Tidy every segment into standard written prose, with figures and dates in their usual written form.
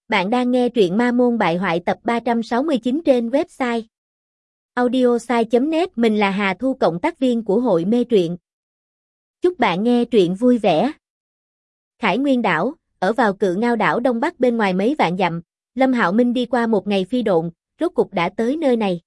Bạn đang nghe truyện Ma Môn Bại Hoại tập 369 trên website audiosai.net. Mình là Hà Thu, cộng tác viên của hội mê truyện. Chúc bạn nghe truyện vui vẻ. Khải Nguyên đảo, ở vào Cự Ngao đảo đông bắc bên ngoài mấy vạn dặm, Lâm Hạo Minh đi qua một ngày phi độn, rốt cục đã tới nơi này.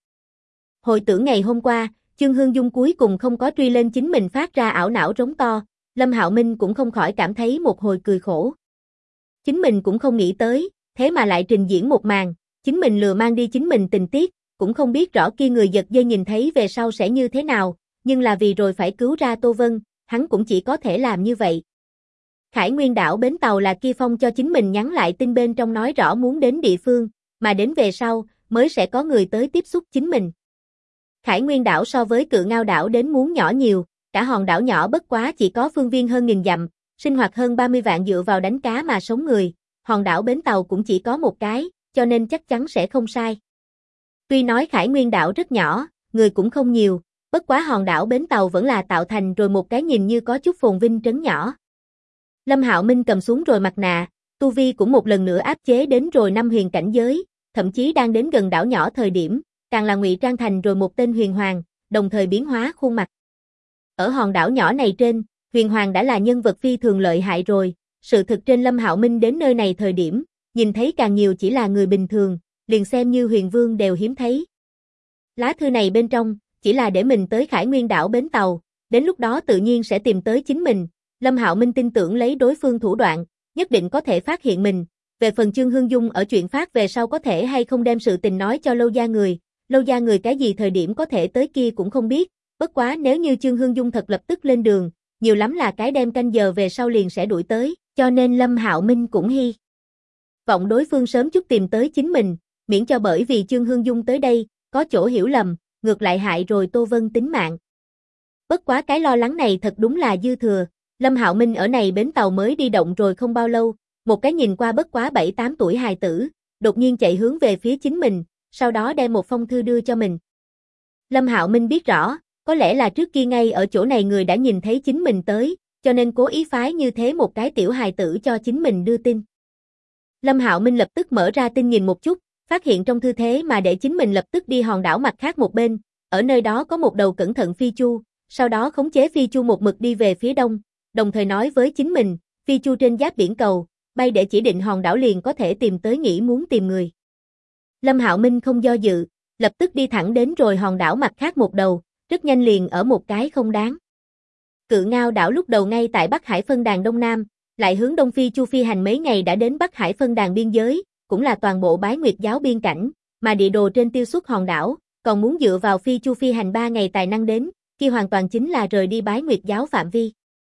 Hồi tưởng ngày hôm qua, Chương Hương Dung cuối cùng không có truy lên chính mình phát ra ảo não rống to, Lâm Hạo Minh cũng không khỏi cảm thấy một hồi cười khổ. Chính mình cũng không nghĩ tới, thế mà lại trình diễn một màn, chính mình lừa mang đi chính mình tình tiết, cũng không biết rõ kia người giật dây nhìn thấy về sau sẽ như thế nào, nhưng là vì rồi phải cứu ra Tô Vân, hắn cũng chỉ có thể làm như vậy. Khải Nguyên đảo bến tàu là Kia Phong cho chính mình nhắn lại tin bên trong nói rõ muốn đến địa phương, mà đến về sau, mới sẽ có người tới tiếp xúc chính mình. Khải Nguyên đảo so với Cự Ngao đảo đến muốn nhỏ nhiều, cả hòn đảo nhỏ bất quá chỉ có phương viên hơn 1000 dặm, sinh hoạt hơn 30 vạn dựa vào đánh cá mà sống người, hòn đảo bến tàu cũng chỉ có một cái, cho nên chắc chắn sẽ không sai. Tuy nói Khải Nguyên đảo rất nhỏ, người cũng không nhiều, bất quá hòn đảo bến tàu vẫn là tạo thành rồi một cái nhìn như có chút phồn vinh trấn nhỏ. Lâm Hạo Minh cầm xuống rồi mặt nạ, tu vi cũng một lần nữa áp chế đến rồi 5 huyền cảnh giới, thậm chí đang đến gần đảo nhỏ thời điểm, càng là ngụy trang thành rồi một tên huyền hoàng, đồng thời biến hóa khuôn mặt. Ở hòn đảo nhỏ này trên, huyền hoàng đã là nhân vật phi thường lợi hại rồi, sự thực trên Lâm Hạo Minh đến nơi này thời điểm, nhìn thấy càng nhiều chỉ là người bình thường, liền xem như huyền vương đều hiếm thấy. Lá thư này bên trong, chỉ là để mình tới Khải Nguyên đảo bến tàu, đến lúc đó tự nhiên sẽ tìm tới chính mình. Lâm Hạo Minh tin tưởng lấy đối phương thủ đoạn, nhất định có thể phát hiện mình. Về phần Chương Hương Dung ở chuyện phát về sau có thể hay không đem sự tình nói cho Lâu gia người cái gì thời điểm có thể tới kia cũng không biết, bất quá nếu như Chương Hương Dung thật lập tức lên đường, nhiều lắm là cái đêm canh giờ về sau liền sẽ đuổi tới, cho nên Lâm Hạo Minh cũng hy vọng đối phương sớm chút tìm tới chính mình, miễn cho bởi vì Chương Hương Dung tới đây, có chỗ hiểu lầm, ngược lại hại rồi Tô Vân tính mạng. Bất quá cái lo lắng này thật đúng là dư thừa, Lâm Hạo Minh ở này bến tàu mới đi động rồi không bao lâu, một cái nhìn qua bất quá 7-8 tuổi hài tử, đột nhiên chạy hướng về phía chính mình, sau đó đem một phong thư đưa cho mình. Lâm Hạo Minh biết rõ, có lẽ là trước kia ngay ở chỗ này người đã nhìn thấy chính mình tới, cho nên cố ý phái như thế một cái tiểu hài tử cho chính mình đưa tin. Lâm Hạo Minh lập tức mở ra tin nhìn một chút, phát hiện trong thư thế mà để chính mình lập tức đi hòn đảo mặt khác một bên, ở nơi đó có một đầu cẩn thận phi chu, sau đó khống chế phi chu một mực đi về phía đông, đồng thời nói với chính mình, phi chu trên giáp biển cầu, bay để chỉ định hòn đảo liền có thể tìm tới nghĩ muốn tìm người. Lâm Hạo Minh không do dự, lập tức đi thẳng đến rồi hòn đảo mặt khác một đầu, rất nhanh liền ở một cái không đáng. Cự Ngao đảo lúc đầu ngay tại Bắc Hải phân đàn Đông Nam, lại hướng Đông Phi Chu phi hành mấy ngày đã đến Bắc Hải phân đàn biên giới, cũng là toàn bộ Bái Nguyệt giáo biên cảnh, mà địa đồ trên tiêu xuất hòn đảo, còn muốn dựa vào Phi Chu phi hành 3 ngày tài năng đến, kia hoàn toàn chính là rời đi Bái Nguyệt giáo phạm vi.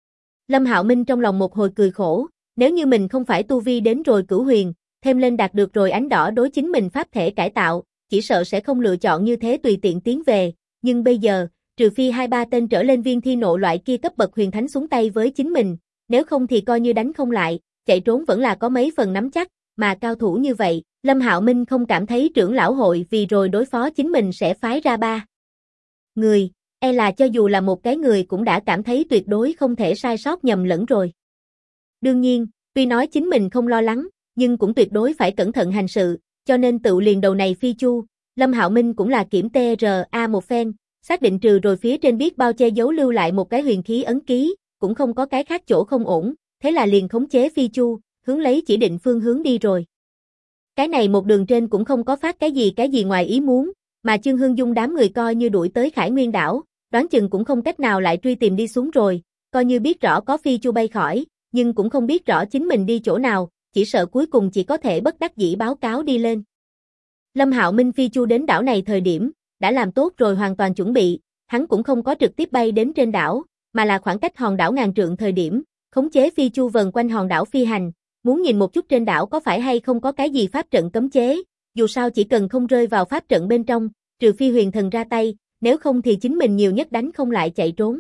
Lâm Hạo Minh trong lòng một hồi cười khổ, nếu như mình không phải tu vi đến rồi cửu huyền, thêm lên đạt được rồi ánh đỏ đối chính mình pháp thể cải tạo, chỉ sợ sẽ không lựa chọn như thế tùy tiện tiến về, nhưng bây giờ, trừ phi 2-3 tên trở lên viên thi nộ loại kia cấp bậc huyền thánh xuống tay với chính mình, nếu không thì coi như đánh không lại, chạy trốn vẫn là có mấy phần nắm chắc, mà cao thủ như vậy, Lâm Hạo Minh không cảm thấy trưởng lão hội vì rồi đối phó chính mình sẽ phái ra 3 người, e là cho dù là một cái người cũng đã cảm thấy tuyệt đối không thể sai sót nhầm lẫn rồi. Đương nhiên, tuy nói chính mình không lo lắng, nhưng cũng tuyệt đối phải cẩn thận hành sự, cho nên tự liền đầu này phi chu, Lâm Hạo Minh cũng là kiểm TRA một phen, xác định trừ rồi phía trên biết bao che giấu lưu lại một cái huyền khí ấn ký, cũng không có cái khác chỗ không ổn, thế là liền khống chế phi chu, hướng lấy chỉ định phương hướng đi rồi. Cái này một đường trên cũng không có phát cái gì ngoài ý muốn, mà Chương Hương Dung đám người coi như đuổi tới Khải Nguyên đảo, đoán chừng cũng không cách nào lại truy tìm đi xuống rồi, coi như biết rõ có phi chu bay khỏi, nhưng cũng không biết rõ chính mình đi chỗ nào, chỉ sợ cuối cùng chỉ có thể bất đắc dĩ báo cáo đi lên. Lâm Hạo Minh phi chu đến đảo này thời điểm, đã làm tốt rồi hoàn toàn chuẩn bị, hắn cũng không có trực tiếp bay đến trên đảo, mà là khoảng cách hòn đảo ngàn trượng thời điểm, khống chế phi chu vần quanh hòn đảo phi hành, muốn nhìn một chút trên đảo có phải hay không có cái gì pháp trận cấm chế, dù sao chỉ cần không rơi vào pháp trận bên trong, trừ phi huyền thần ra tay, nếu không thì chính mình nhiều nhất đánh không lại chạy trốn.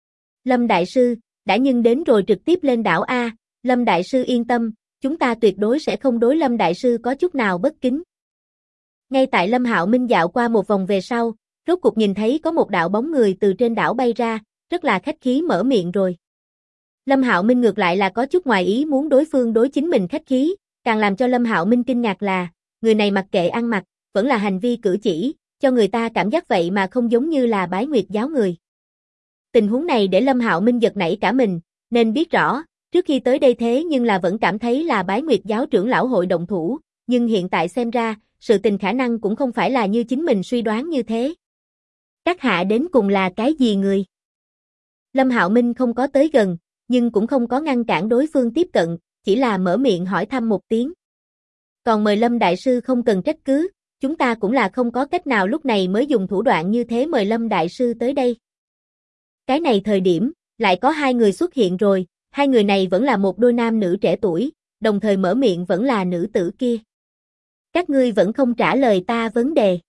Lâm Đại Sư, đã nhưng đến rồi trực tiếp lên đảo A, Lâm Đại Sư yên tâm, chúng ta tuyệt đối sẽ không đối Lâm Đại Sư có chút nào bất kính. Ngay tại Lâm Hạo Minh dạo qua một vòng về sau, rốt cục nhìn thấy có một đạo bóng người từ trên đảo bay ra, rất là khách khí mở miệng rồi. Lâm Hạo Minh ngược lại là có chút ngoài ý muốn đối phương đối chính mình khách khí, Càng làm cho Lâm Hạo Minh kinh ngạc là, người này mặc kệ ăn mặc, vẫn là hành vi cử chỉ, cho người ta cảm giác vậy mà không giống như là Bái Nguyệt giáo người. Tình huống này để Lâm Hạo Minh giật nảy cả mình, nên biết rõ, trước khi tới đây thế nhưng là vẫn cảm thấy là Bái Nguyệt giáo trưởng lão hội động thủ, nhưng hiện tại xem ra, sự tình khả năng cũng không phải là như chính mình suy đoán như thế. Các hạ đến cùng là cái gì người? Lâm Hạo Minh không có tới gần, nhưng cũng không có ngăn cản đối phương tiếp cận, chỉ là mở miệng hỏi thăm một tiếng. Còn mời Lâm Đại Sư không cần trách cứ, chúng ta cũng là không có cách nào lúc này mới dùng thủ đoạn như thế mời Lâm Đại Sư tới đây. Cái này thời điểm, lại có hai người xuất hiện rồi, hai người này vẫn là một đôi nam nữ trẻ tuổi, đồng thời mở miệng vẫn là nữ tử kia. Các ngươi vẫn không trả lời ta vấn đề.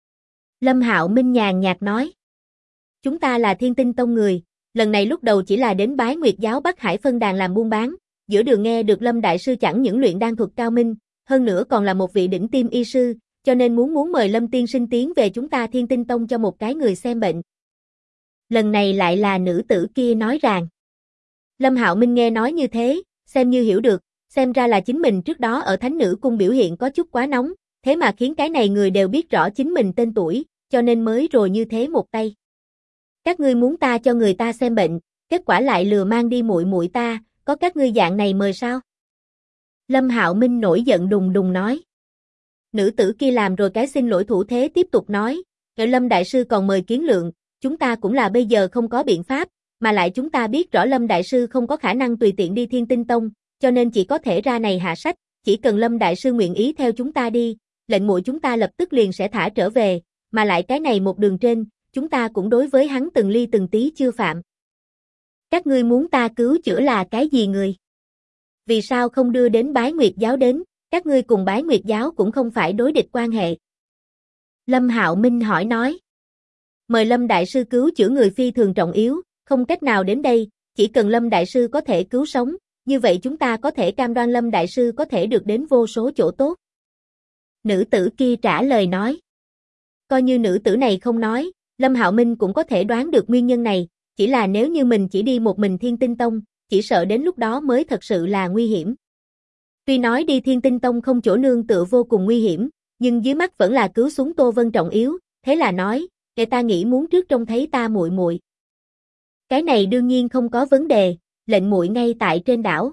Lâm Hạo Minh nhàn nhạt nói. Chúng ta là Thiên Tinh Tông người, lần này lúc đầu chỉ là đến Bái Nguyệt giáo Bắc Hải phân đàn làm buôn bán, giữa đường nghe được Lâm Đại Sư chẳng những luyện đan thuật cao minh, hơn nữa còn là một vị đỉnh tiêm y sư, cho nên muốn mời Lâm Tiên Sinh tiến về chúng ta Thiên Tinh Tông cho một cái người xem bệnh. Lần này lại là nữ tử kia nói rằng. Lâm Hạo Minh nghe nói như thế, xem như hiểu được, xem ra là chính mình trước đó ở Thánh Nữ Cung biểu hiện có chút quá nóng, thế mà khiến cái này người đều biết rõ chính mình tên tuổi, cho nên mới rồi như thế một tay. Các ngươi muốn ta cho người ta xem bệnh, kết quả lại lừa mang đi muội muội ta, có các ngươi dạng này mời sao? Lâm Hạo Minh nổi giận đùng đùng nói. Nữ tử kia làm rồi cái xin lỗi thủ thế tiếp tục nói, Lâm Đại Sư còn mời kiến lượng, chúng ta cũng là bây giờ không có biện pháp, mà lại chúng ta biết rõ Lâm Đại Sư không có khả năng tùy tiện đi Thiên Tinh Tông, cho nên chỉ có thể ra này hạ sách, chỉ cần Lâm Đại Sư nguyện ý theo chúng ta đi, lệnh muội chúng ta lập tức liền sẽ thả trở về, mà lại cái này một đường trên, chúng ta cũng đối với hắn từng ly từng tí chưa phạm. Các ngươi muốn ta cứu chữa là cái gì người? Vì sao không đưa đến Bái Nguyệt giáo đến, các ngươi cùng Bái Nguyệt giáo cũng không phải đối địch quan hệ. Lâm Hạo Minh hỏi nói. Mời Lâm Đại Sư cứu chữa người phi thường trọng yếu, không cách nào đến đây, chỉ cần Lâm Đại Sư có thể cứu sống, như vậy chúng ta có thể cam đoan Lâm Đại Sư có thể được đến vô số chỗ tốt. Nữ tử kia trả lời nói. Coi như nữ tử này không nói, Lâm Hạo Minh cũng có thể đoán được nguyên nhân này, chỉ là nếu như mình chỉ đi một mình Thiên Tinh Tông, chỉ sợ đến lúc đó mới thật sự là nguy hiểm. Tuy nói đi Thiên Tinh Tông không chỗ nương tựa vô cùng nguy hiểm, nhưng dưới mắt vẫn là cứu xuống Tô Vân trọng yếu, thế là nói, kẻ ta nghĩ muốn trước trông thấy ta muội muội. Cái này đương nhiên không có vấn đề, lệnh muội ngay tại trên đảo.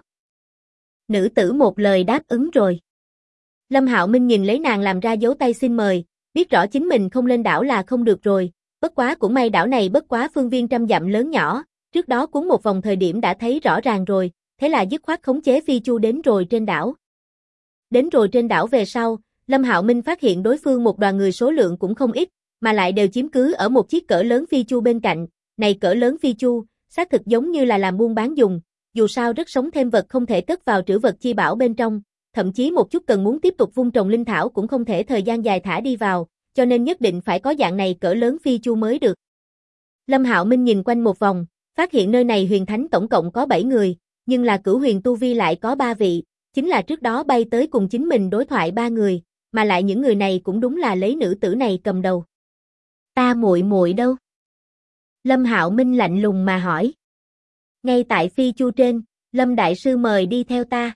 Nữ tử một lời đáp ứng rồi. Lâm Hạo Minh nhìn lấy nàng làm ra dấu tay xin mời, biết rõ chính mình không lên đảo là không được rồi, bất quá cũng may đảo này bất quá phương viên trăm dặm lớn nhỏ, trước đó cuốn một vòng thời điểm đã thấy rõ ràng rồi, thế là dứt khoát khống chế phi chu đến rồi trên đảo. Đến rồi trên đảo về sau, Lâm Hạo Minh phát hiện đối phương một đoàn người số lượng cũng không ít, mà lại đều chiếm cứ ở một chiếc cỡ lớn phi chu bên cạnh, này cỡ lớn phi chu, xác thực giống như là làm buôn bán dùng, dù sao rất sống thêm vật không thể cất vào trữ vật chi bảo bên trong, thậm chí một chút cần muốn tiếp tục vun trồng linh thảo cũng không thể thời gian dài thả đi vào, cho nên nhất định phải có dạng này cỡ lớn phi chu mới được. Lâm Hạo Minh nhìn quanh một vòng, phát hiện nơi này huyền thánh tổng cộng có 7 người, nhưng là cửu huyền tu vi lại có 3 vị, chính là trước đó bay tới cùng chính mình đối thoại 3 người, mà lại những người này cũng đúng là lấy nữ tử này cầm đầu. Ta muội muội đâu? Lâm Hạo Minh lạnh lùng mà hỏi. Ngay tại phi chu trên, Lâm Đại Sư mời đi theo ta.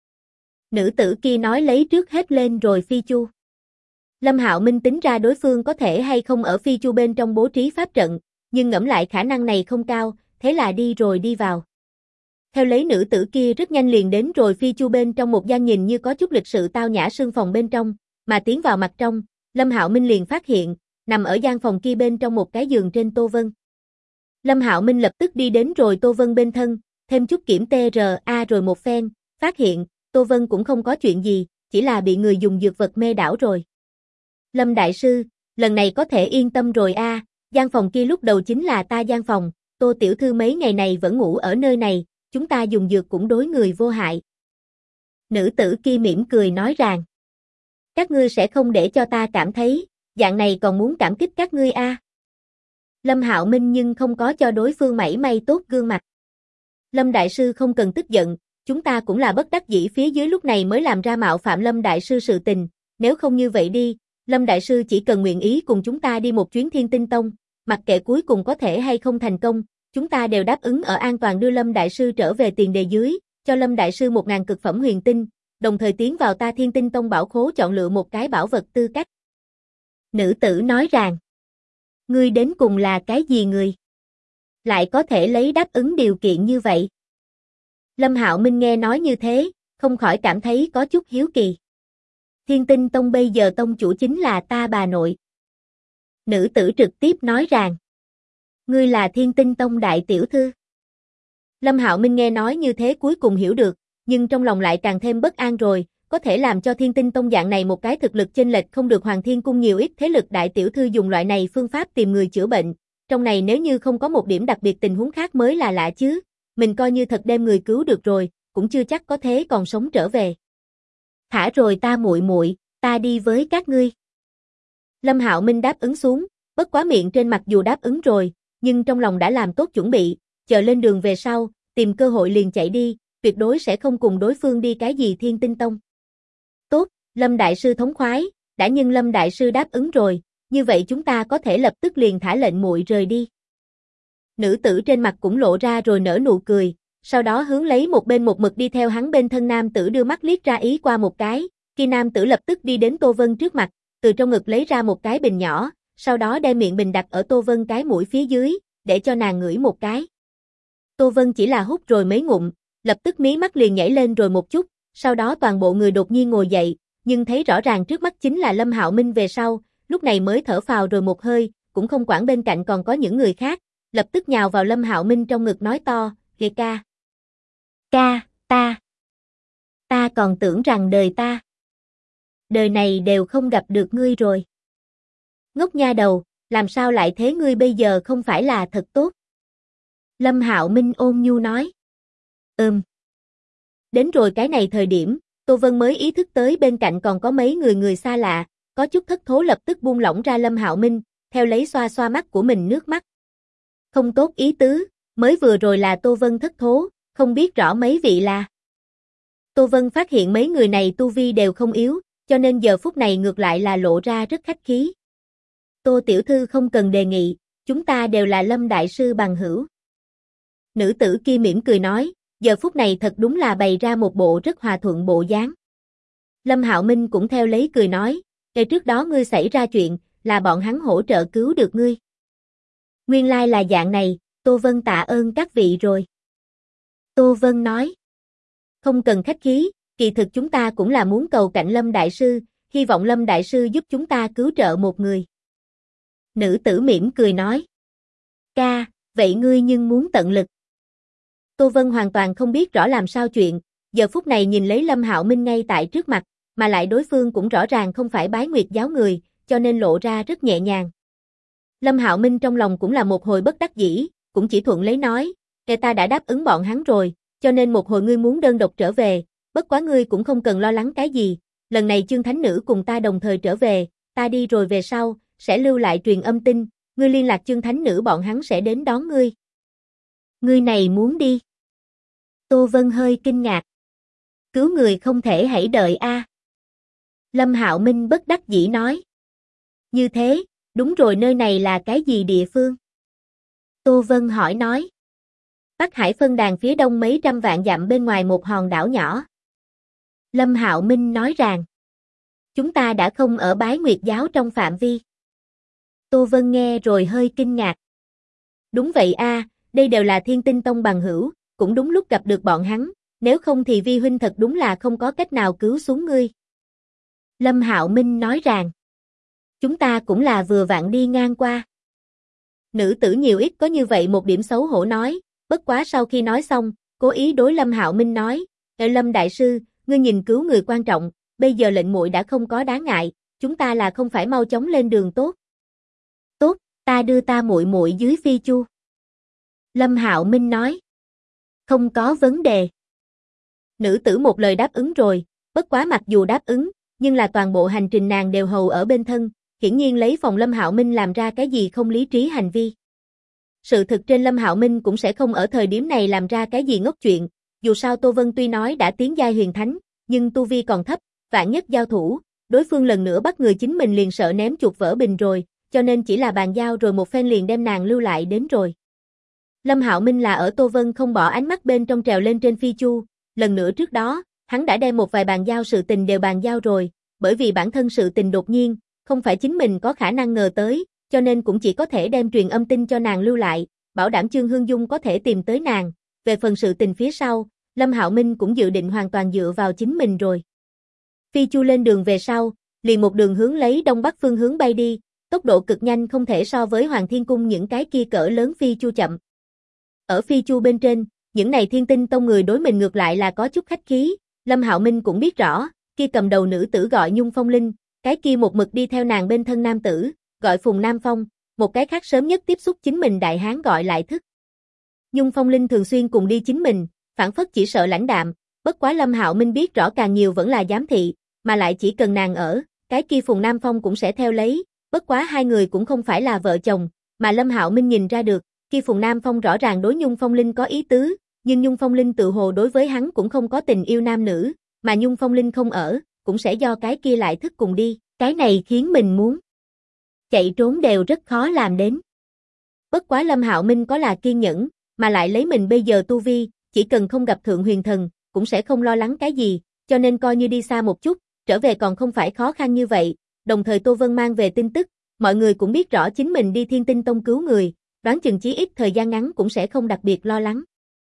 Nữ tử kia nói lấy trước hết lên rồi phi chu. Lâm Hạo Minh tính ra đối phương có thể hay không ở phi chu bên trong bố trí pháp trận, nhưng ngẫm lại khả năng này không cao, thế là đi rồi đi vào. Theo lấy nữ tử kia rất nhanh liền đến rồi phi chu bên trong một gian nhìn như có chút lịch sự tao nhã sương phòng bên trong, mà tiến vào mặt trong, Lâm Hạo Minh liền phát hiện, nằm ở gian phòng kia bên trong một cái giường trên Tô Vân. Lâm Hạo Minh lập tức đi đến rồi Tô Vân bên thân, thêm chút kiểm TRA rồi một phen, phát hiện, Tô Vân cũng không có chuyện gì, chỉ là bị người dùng dược vật mê đảo rồi. Lâm Đại Sư, lần này có thể yên tâm rồi a, gian phòng kia lúc đầu chính là ta gian phòng, Tô Tiểu Thư mấy ngày này vẫn ngủ ở nơi này, chúng ta dùng dược cũng đối người vô hại. Nữ tử kia mỉm cười nói rằng, các ngươi sẽ không để cho ta cảm thấy, dạng này còn muốn cảm kích các ngươi a. Lâm Hạo Minh nhưng không có cho đối phương mảy may tốt gương mặt. Lâm Đại Sư không cần tức giận, chúng ta cũng là bất đắc dĩ phía dưới lúc này mới làm ra mạo phạm Lâm Đại Sư sự tình, nếu không như vậy đi, Lâm Đại Sư chỉ cần nguyện ý cùng chúng ta đi một chuyến Thiên Tinh Tông, mặc kệ cuối cùng có thể hay không thành công, chúng ta đều đáp ứng ở an toàn đưa Lâm Đại Sư trở về tiền đề dưới, cho Lâm Đại Sư 1000 cực phẩm huyền tinh, đồng thời tiến vào ta Thiên Tinh Tông bảo khố chọn lựa một cái bảo vật tư cách. Nữ tử nói rằng, ngươi đến cùng là cái gì người? Lại có thể lấy đáp ứng điều kiện như vậy. Lâm Hạo Minh nghe nói như thế, không khỏi cảm thấy có chút hiếu kỳ. Thiên Tinh Tông bây giờ tông chủ chính là ta bà nội. Nữ tử trực tiếp nói rằng, ngươi là Thiên Tinh Tông đại tiểu thư. Lâm Hạo Minh nghe nói như thế cuối cùng hiểu được, nhưng trong lòng lại càng thêm bất an rồi, có thể làm cho Thiên Tinh Tông dạng này một cái thực lực chênh lệch không được Hoàng Thiên Cung nhiều ít thế lực đại tiểu thư dùng loại này phương pháp tìm người chữa bệnh, trong này nếu như không có một điểm đặc biệt tình huống khác mới là lạ chứ, mình coi như thật đem người cứu được rồi, cũng chưa chắc có thế còn sống trở về. Thả rồi ta muội muội, ta đi với các ngươi. Lâm Hạo Minh đáp ứng xuống, bất quá miệng trên mặc dù đáp ứng rồi, nhưng trong lòng đã làm tốt chuẩn bị, chờ lên đường về sau, tìm cơ hội liền chạy đi, tuyệt đối sẽ không cùng đối phương đi cái gì Thiên Tinh Tông. Tốt, Lâm Đại Sư thống khoái, đã nhưng Lâm Đại Sư đáp ứng rồi, như vậy chúng ta có thể lập tức liền thả lệnh muội rời đi. Nữ tử trên mặt cũng lộ ra rồi nở nụ cười, sau đó hướng lấy một bên một mực đi theo hắn bên thân nam tử đưa mắt liếc ra ý qua một cái, khi nam tử lập tức đi đến Tô Vân trước mặt, từ trong ngực lấy ra một cái bình nhỏ, sau đó đem miệng bình đặt ở Tô Vân cái mũi phía dưới, để cho nàng ngửi một cái. Tô Vân chỉ là hút rồi mấy ngụm, lập tức mí mắt liền nhảy lên rồi một chút, sau đó toàn bộ người đột nhiên ngồi dậy, nhưng thấy rõ ràng trước mắt chính là Lâm Hạo Minh về sau, lúc này mới thở phào rồi một hơi, cũng không quản bên cạnh còn có những người khác, lập tức nhào vào Lâm Hạo Minh trong ngực nói to, "Kìa ca. Ca, ta còn tưởng rằng đời này đều không gặp được ngươi rồi. Ngốc nha đầu, làm sao lại thế ngươi bây giờ không phải là thật tốt?" Lâm Hạo Minh ôn nhu nói. Đến rồi cái này thời điểm, Tô Vân mới ý thức tới bên cạnh còn có mấy người xa lạ, có chút thất thố lập tức buông lỏng ra Lâm Hạo Minh, theo lấy xoa xoa mắt của mình nước mắt. Không tốt ý tứ, mới vừa rồi là Tô Vân thất thố, không biết rõ mấy vị là. Tô Vân phát hiện mấy người này tu vi đều không yếu, cho nên giờ phút này ngược lại là lộ ra rất khách khí. Tô tiểu thư không cần đề nghị, chúng ta đều là Lâm Đại Sư bằng hữu. Nữ tử kia mỉm cười nói, giờ phút này thật đúng là bày ra một bộ rất hòa thuận bộ dáng. Lâm Hạo Minh cũng theo lấy cười nói, "Ngày trước đó ngươi xảy ra chuyện, là bọn hắn hỗ trợ cứu được ngươi." Nguyên lai là dạng này, Tô Vân tạ ơn các vị rồi. Tô Vân nói, "Không cần khách khí, kỳ thực chúng ta cũng là muốn cầu cạnh Lâm Đại Sư, hy vọng Lâm Đại Sư giúp chúng ta cứu trợ một người." Nữ tử mỉm cười nói, "Ca, vậy ngươi nhưng muốn tận lực." Tô Vân hoàn toàn không biết rõ làm sao chuyện, giờ phút này nhìn lấy Lâm Hạo Minh ngay tại trước mặt, mà lại đối phương cũng rõ ràng không phải bái nguyệt giáo người, cho nên lộ ra rất nhẹ nhàng. Lâm Hạo Minh trong lòng cũng là một hồi bất đắc dĩ, cũng chỉ thuận lấy nói, "Kẻ ta đã đáp ứng bọn hắn rồi, cho nên một hồi ngươi muốn đơn độc trở về, bất quá ngươi cũng không cần lo lắng cái gì, lần này Chương Thánh Nữ cùng ta đồng thời trở về, ta đi rồi về sau, sẽ lưu lại truyền âm tin, ngươi liên lạc Chương Thánh Nữ bọn hắn sẽ đến đón ngươi." Ngươi này muốn đi? Tô Vân hơi kinh ngạc. Cứu người không thể hãy đợi a. Lâm Hạo Minh bất đắc dĩ nói. Như thế, đúng rồi, nơi này là cái gì địa phương? Tô Vân hỏi nói. Bắc Hải phân đàn phía đông mấy trăm vạn dặm bên ngoài một hòn đảo nhỏ. Lâm Hạo Minh nói rằng, chúng ta đã không ở Bái Nguyệt giáo trong phạm vi. Tô Vân nghe rồi hơi kinh ngạc. Đúng vậy a, đây đều là Thiên Tinh Tông bằng hữu, cũng đúng lúc gặp được bọn hắn, nếu không thì vi huynh thật đúng là không có cách nào cứu xuống ngươi. Lâm Hạo Minh nói rằng, chúng ta cũng là vừa vặn đi ngang qua. Nữ tử nhiều ít có như vậy một điểm xấu hổ nói, bất quá sau khi nói xong, cố ý đối Lâm Hạo Minh nói, Lâm Đại Sư, ngươi nhìn cứu người quan trọng, bây giờ lệnh muội đã không có đáng ngại, chúng ta là không phải mau chóng lên đường tốt. Tốt, ta đưa ta muội muội dưới phi chu. Lâm Hạo Minh nói, không có vấn đề. Nữ tử một lời đáp ứng rồi, bất quá mặc dù đáp ứng, nhưng là toàn bộ hành trình nàng đều hầu ở bên thân, hiển nhiên lấy phòng Lâm Hạo Minh làm ra cái gì không lý trí hành vi. Sự thực trên Lâm Hạo Minh cũng sẽ không ở thời điểm này làm ra cái gì ngốc chuyện, dù sao Tô Vân tuy nói đã tiến giai huyền thánh, nhưng tu vi còn thấp, vạn nhất giao thủ, đối phương lần nữa bắt người chính mình liền sợ ném chuột vỡ bình rồi, cho nên chỉ là bàn giao rồi một phen liền đem nàng lưu lại đến rồi. Lâm Hạo Minh là ở Tô Vân không bỏ ánh mắt bên trong trèo lên trên phi chu, lần nữa trước đó, Hắn đã đem một vài bàn giao sự tình đều bàn giao rồi, bởi vì bản thân sự tình đột nhiên, không phải chính mình có khả năng ngờ tới, cho nên cũng chỉ có thể đem truyền âm tin cho nàng lưu lại, bảo đảm Chương Hương Dung có thể tìm tới nàng. Về phần sự tình phía sau, Lâm Hạo Minh cũng dự định hoàn toàn dựa vào chính mình rồi. Phi Chu lên đường về sau, liền một đường hướng lấy đông bắc phương hướng bay đi, tốc độ cực nhanh không thể so với Hoàng Thiên Cung những cái kia cỡ lớn Phi Chu chậm. Ở Phi Chu bên trên, những này Thiên Tinh Tông người đối mình ngược lại là có chút khách khí, Lâm Hạo Minh cũng biết rõ, kia cầm đầu nữ tử gọi Nhung Phong Linh, cái kia một mực đi theo nàng bên thân nam tử, gọi Phùng Nam Phong, một cái khác sớm nhất tiếp xúc chính mình đại hán gọi lại thức. Nhung Phong Linh thường xuyên cùng đi chính mình, phản phất chỉ sợ lãnh đạm, bất quá Lâm Hạo Minh biết rõ càng nhiều vẫn là giám thị, mà lại chỉ cần nàng ở, cái kia Phùng Nam Phong cũng sẽ theo lấy, bất quá hai người cũng không phải là vợ chồng, mà Lâm Hạo Minh nhìn ra được, kia Phùng Nam Phong rõ ràng đối Nhung Phong Linh có ý tứ, nhưng Nhung Phong Linh tự hồ đối với hắn cũng không có tình yêu nam nữ, mà Nhung Phong Linh không ở, cũng sẽ do cái kia lại thức cùng đi, cái này khiến mình muốn chạy trốn đều rất khó làm đến. Bất quá Lâm Hạo Minh có là kiên nhẫn, mà lại lấy mình bây giờ tu vi, chỉ cần không gặp Thượng Huyền Thần, cũng sẽ không lo lắng cái gì, cho nên coi như đi xa một chút, trở về còn không phải khó khăn như vậy. Đồng thời Tô Vân mang về tin tức, mọi người cũng biết rõ chính mình đi Thiên Tinh Tông cứu người, đoán chừng chí ít thời gian ngắn cũng sẽ không đặc biệt lo lắng.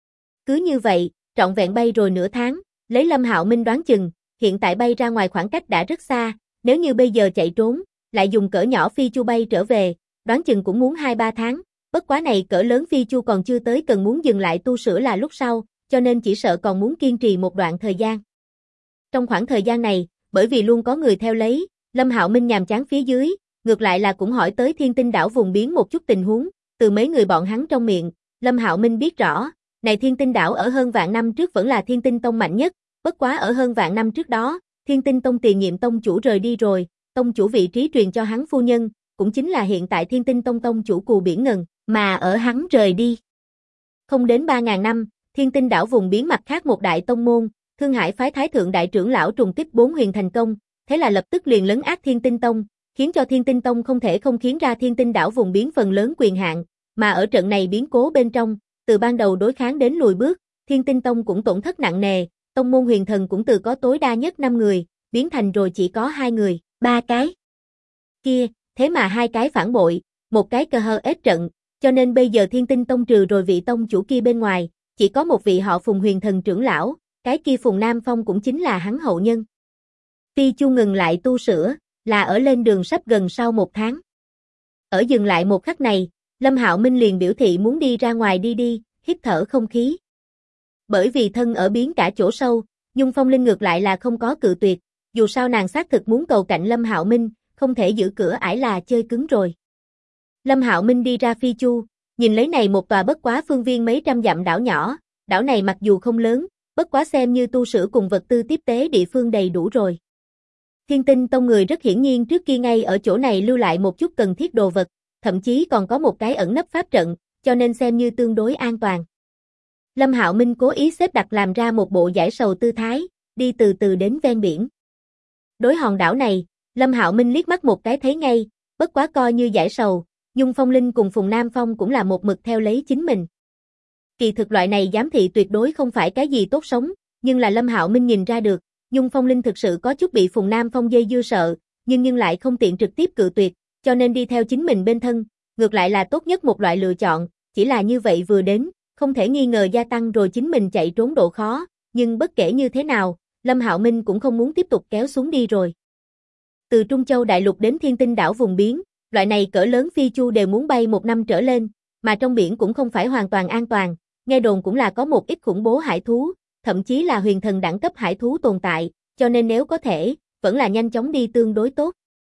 Cứ như vậy, trọn vẹn bay rồi nửa tháng, lấy Lâm Hạo Minh đoán chừng, hiện tại bay ra ngoài khoảng cách đã rất xa, nếu như bây giờ chạy trốn, lại dùng cỡ nhỏ Phi Chu bay trở về, đoán chừng cũng muốn 2-3 tháng, bất quá này cỡ lớn Phi Chu còn chưa tới cần muốn dừng lại tu sửa là lúc sau, cho nên chỉ sợ còn muốn kiên trì một đoạn thời gian. Trong khoảng thời gian này, bởi vì luôn có người theo lấy, Lâm Hạo Minh nhàm chán phía dưới, ngược lại là cũng hỏi tới Thiên Tinh đảo vùng biến một chút tình huống, từ mấy người bọn hắn trong miệng, Lâm Hạo Minh biết rõ, này Thiên Tinh đảo ở hơn vạn năm trước vẫn là Thiên Tinh Tông mạnh nhất, bất quá ở hơn vạn năm trước đó, Thiên Tinh Tông tiền nhiệm tông chủ rời đi rồi, tông chủ vị trí truyền cho hắn phu nhân, cũng chính là hiện tại Thiên Tinh Tông tông chủ Cù Biển Ngần, mà ở hắn rời đi. Không đến 3.000 năm, Thiên Tinh đảo vùng biến mặt khác một đại tông môn, Thương Hải phái thái thượng đại trưởng lão trùng kích 4 huyền thành công, thế là lập tức liền lấn át Thiên Tinh Tông, khiến cho Thiên Tinh Tông không thể không khiến ra Thiên Tinh đảo vùng biến phần lớn quyền hạn, mà ở trận này biến cố bên trong, từ ban đầu đối kháng đến lùi bước, Thiên Tinh Tông cũng tổn thất nặng nề, tông môn huyền thần cũng từ có tối đa nhất 5 người, biến thành rồi chỉ có 2 người, 3 cái. Kia, thế mà 2 cái phản bội, một cái cơ hơ ết trận, cho nên bây giờ Thiên Tinh Tông trừ rồi vị tông chủ kia bên ngoài, chỉ có một vị họ Phùng huyền thần trưởng lão, cái kia Phùng Nam Phong cũng chính là hắn hậu nhân. Phi Chu ngừng lại tu sửa, là ở lên đường sắp gần sau 1 tháng. Ở dừng lại một khắc này, Lâm Hạo Minh liền biểu thị muốn đi ra ngoài đi, hít thở không khí. Bởi vì thân ở biến cả chỗ sâu, Nhung Phong Linh ngược lại là không có cự tuyệt, dù sao nàng xác thực muốn cầu cạnh Lâm Hạo Minh, không thể giữ cửa ải là chơi cứng rồi. Lâm Hạo Minh đi ra Phi Chu, nhìn lấy này một tòa bất quá phương viên mấy trăm dặm đảo nhỏ, đảo này mặc dù không lớn, bất quá xem như tu sửa cùng vật tư tiếp tế địa phương đầy đủ rồi. Thiên Tinh Tông người rất hiển nhiên trước kia ngay ở chỗ này lưu lại một chút cần thiết đồ vật, thậm chí còn có một cái ẩn nấp pháp trận, cho nên xem như tương đối an toàn. Lâm Hạo Minh cố ý xếp đặt làm ra một bộ giải sầu tư thái, đi từ từ đến ven biển. Đối hòn đảo này, Lâm Hạo Minh liếc mắt một cái thấy ngay, bất quá coi như giải sầu, Nhung Phong Linh cùng Phùng Nam Phong cũng là một mực theo lấy chính mình. Kỳ thực loại này giám thị tuyệt đối không phải cái gì tốt sống, nhưng là Lâm Hạo Minh nhìn ra được, Nhung Phong Linh thực sự có chút bị Phùng Nam Phong dây dưa sợ, nhưng lại không tiện trực tiếp cự tuyệt, cho nên đi theo chính mình bên thân, ngược lại là tốt nhất một loại lựa chọn, chỉ là như vậy vừa đến, không thể nghi ngờ gia tăng rồi chính mình chạy trốn độ khó, nhưng bất kể như thế nào, Lâm Hạo Minh cũng không muốn tiếp tục kéo xuống đi rồi. Từ Trung Châu Đại Lục đến Thiên Tinh đảo vùng biến, loại này cỡ lớn Phi Chu đều muốn bay 1 năm trở lên, mà trong biển cũng không phải hoàn toàn an toàn, nghe đồn cũng là có một ít khủng bố hải thú, thậm chí là huyền thần đẳng cấp hải thú tồn tại, cho nên nếu có thể, vẫn là nhanh chóng đi tương đối tốt.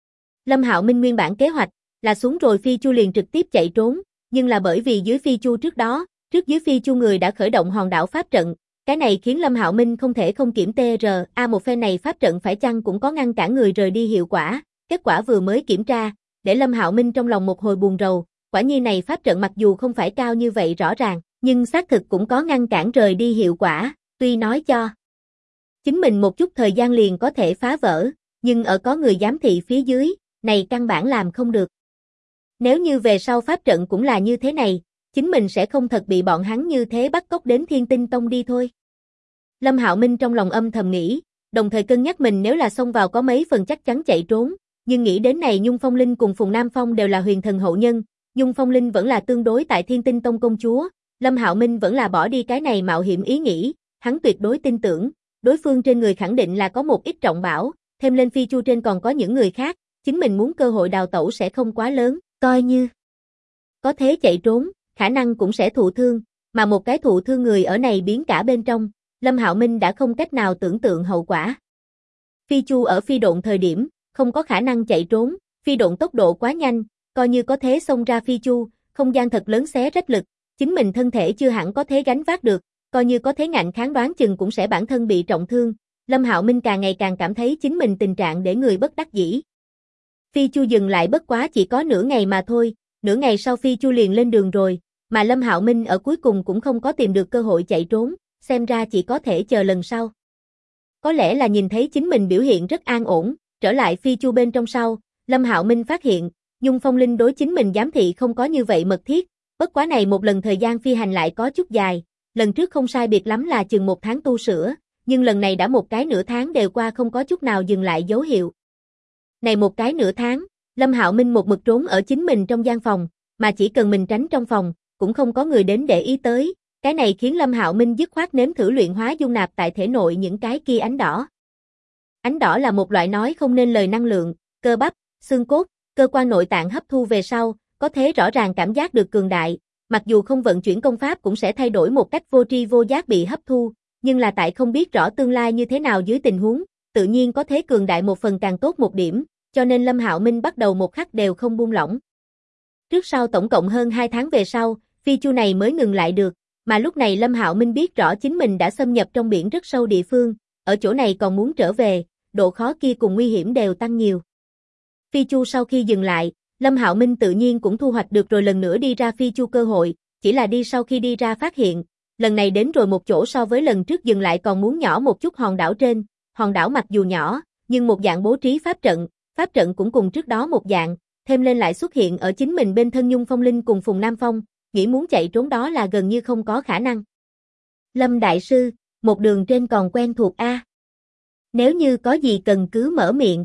Lâm Hạo Minh nguyên bản kế hoạch là xuống rồi Phi Chu liền trực tiếp chạy trốn, nhưng là bởi vì dưới Phi Chu trước dưới Phi Chu người đã khởi động hòn đảo pháp trận, cái này khiến Lâm Hạo Minh không thể không kiểm tra một phe này pháp trận phải chăng cũng có ngăn cản người rời đi hiệu quả, kết quả vừa mới kiểm tra, để Lâm Hạo Minh trong lòng một hồi buồn rầu, quả nhiên này pháp trận mặc dù không phải cao như vậy rõ ràng, nhưng xác thực cũng có ngăn cản rời đi hiệu quả, tuy nói cho chính mình một chút thời gian liền có thể phá vỡ, nhưng ở có người giám thị phía dưới, này căn bản làm không được. Nếu như về sau pháp trận cũng là như thế này, chính mình sẽ không thật bị bọn hắn như thế bắt cóc đến Thiên Tinh Tông đi thôi. Lâm Hạo Minh trong lòng âm thầm nghĩ, đồng thời cân nhắc mình nếu là xông vào có mấy phần chắc chắn chạy trốn, nhưng nghĩ đến này Nhung Phong Linh cùng Phùng Nam Phong đều là huyền thần hậu nhân, Nhung Phong Linh vẫn là tương đối tại Thiên Tinh Tông công chúa, Lâm Hạo Minh vẫn là bỏ đi cái này mạo hiểm ý nghĩ, hắn tuyệt đối tin tưởng, đối phương trên người khẳng định là có một ít trọng bảo, thêm lên Phi Chu trên còn có những người khác, chính mình muốn cơ hội đào tẩu sẽ không quá lớn, coi như có thế chạy trốn, khả năng cũng sẽ thụ thương, mà một cái thụ thương người ở này biến cả bên trong, Lâm Hạo Minh đã không cách nào tưởng tượng hậu quả. Phi Chu ở phi độn thời điểm, không có khả năng chạy trốn, phi độn tốc độ quá nhanh, coi như có thế xông ra Phi Chu, không gian thật lớn xé rách lực, chính mình thân thể chưa hẳn có thế gánh vác được, coi như có thế ngạnh kháng đoán chừng cũng sẽ bản thân bị trọng thương. Lâm Hạo Minh càng ngày càng cảm thấy chính mình tình trạng để người bất đắc dĩ. Phi Chu dừng lại bất quá chỉ có nửa ngày mà thôi, nửa ngày sau Phi Chu liền lên đường rồi, mà Lâm Hạo Minh ở cuối cùng cũng không có tìm được cơ hội chạy trốn, xem ra chỉ có thể chờ lần sau. Có lẽ là nhìn thấy chính mình biểu hiện rất an ổn, trở lại Phi Chu bên trong sau, Lâm Hạo Minh phát hiện, Nhung Phong Linh đối chính mình giám thị không có như vậy mật thiết, bất quá này một lần thời gian phi hành lại có chút dài, lần trước không sai biệt lắm là chừng 1 tháng tu sửa, nhưng lần này đã một cái nửa tháng đều qua không có chút nào dừng lại dấu hiệu. Này một cái nửa tháng, Lâm Hạo Minh một mực trốn ở chính mình trong gian phòng, mà chỉ cần mình tránh trong phòng, cũng không có người đến để ý tới, cái này khiến Lâm Hạo Minh dứt khoát nếm thử luyện hóa dung nạp tại thể nội những cái kia ánh đỏ. Ánh đỏ là một loại nói không nên lời năng lượng, cơ bắp, xương cốt, cơ quan nội tạng hấp thu về sau, có thể rõ ràng cảm giác được cường đại, mặc dù không vận chuyển công pháp cũng sẽ thay đổi một cách vô tri vô giác bị hấp thu, nhưng là tại không biết rõ tương lai như thế nào dưới tình huống, tự nhiên có thế cường đại một phần càng tốt một điểm, cho nên Lâm Hạo Minh bắt đầu một khắc đều không buông lỏng. Trước sau tổng cộng hơn 2 tháng về sau, Phi Chu này mới ngừng lại được, mà lúc này Lâm Hạo Minh biết rõ chính mình đã xâm nhập trong biển rất sâu địa phương, ở chỗ này còn muốn trở về, độ khó kia cùng nguy hiểm đều tăng nhiều. Phi Chu sau khi dừng lại, Lâm Hạo Minh tự nhiên cũng thu hoạch được rồi lần nữa đi ra Phi Chu cơ hội, chỉ là đi sau khi đi ra phát hiện, lần này đến rồi một chỗ so với lần trước dừng lại còn muốn nhỏ một chút hòn đảo trên, hòn đảo mặc dù nhỏ, nhưng một dạng bố trí pháp trận cũng cùng trước đó một dạng, thêm lên lại xuất hiện ở chính mình bên thân Nhung Phong Linh cùng Phùng Nam Phong, nghĩ muốn chạy trốn đó là gần như không có khả năng. Lâm Đại Sư, một đường trên còn quen thuộc a. Nếu như có gì cần cứ mở miệng.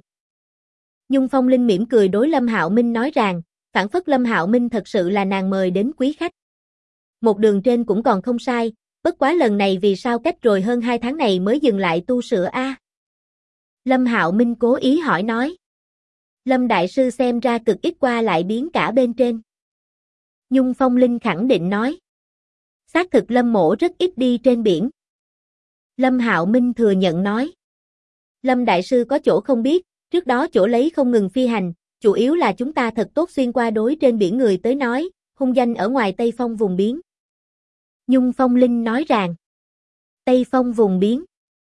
Nhung Phong Linh mỉm cười đối Lâm Hạo Minh nói rằng, phản phất Lâm Hạo Minh thật sự là nàng mời đến quý khách. Một đường trên cũng còn không sai, bất quá lần này vì sao cách rồi hơn 2 tháng này mới dừng lại tu sửa a? Lâm Hạo Minh cố ý hỏi nói. Lâm Đại Sư xem ra cực ít qua lại biến cả bên trên. Nhung Phong Linh khẳng định nói. Xác thực Lâm mỗ rất ít đi trên biển. Lâm Hạo Minh thừa nhận nói. Lâm Đại Sư có chỗ không biết, trước đó chỗ lấy không ngừng phi hành, chủ yếu là chúng ta thật tốt xuyên qua đối trên biển người tới nói, hung danh ở ngoài Tây Phong vùng biến. Nhung Phong Linh nói rằng. Tây Phong vùng biến.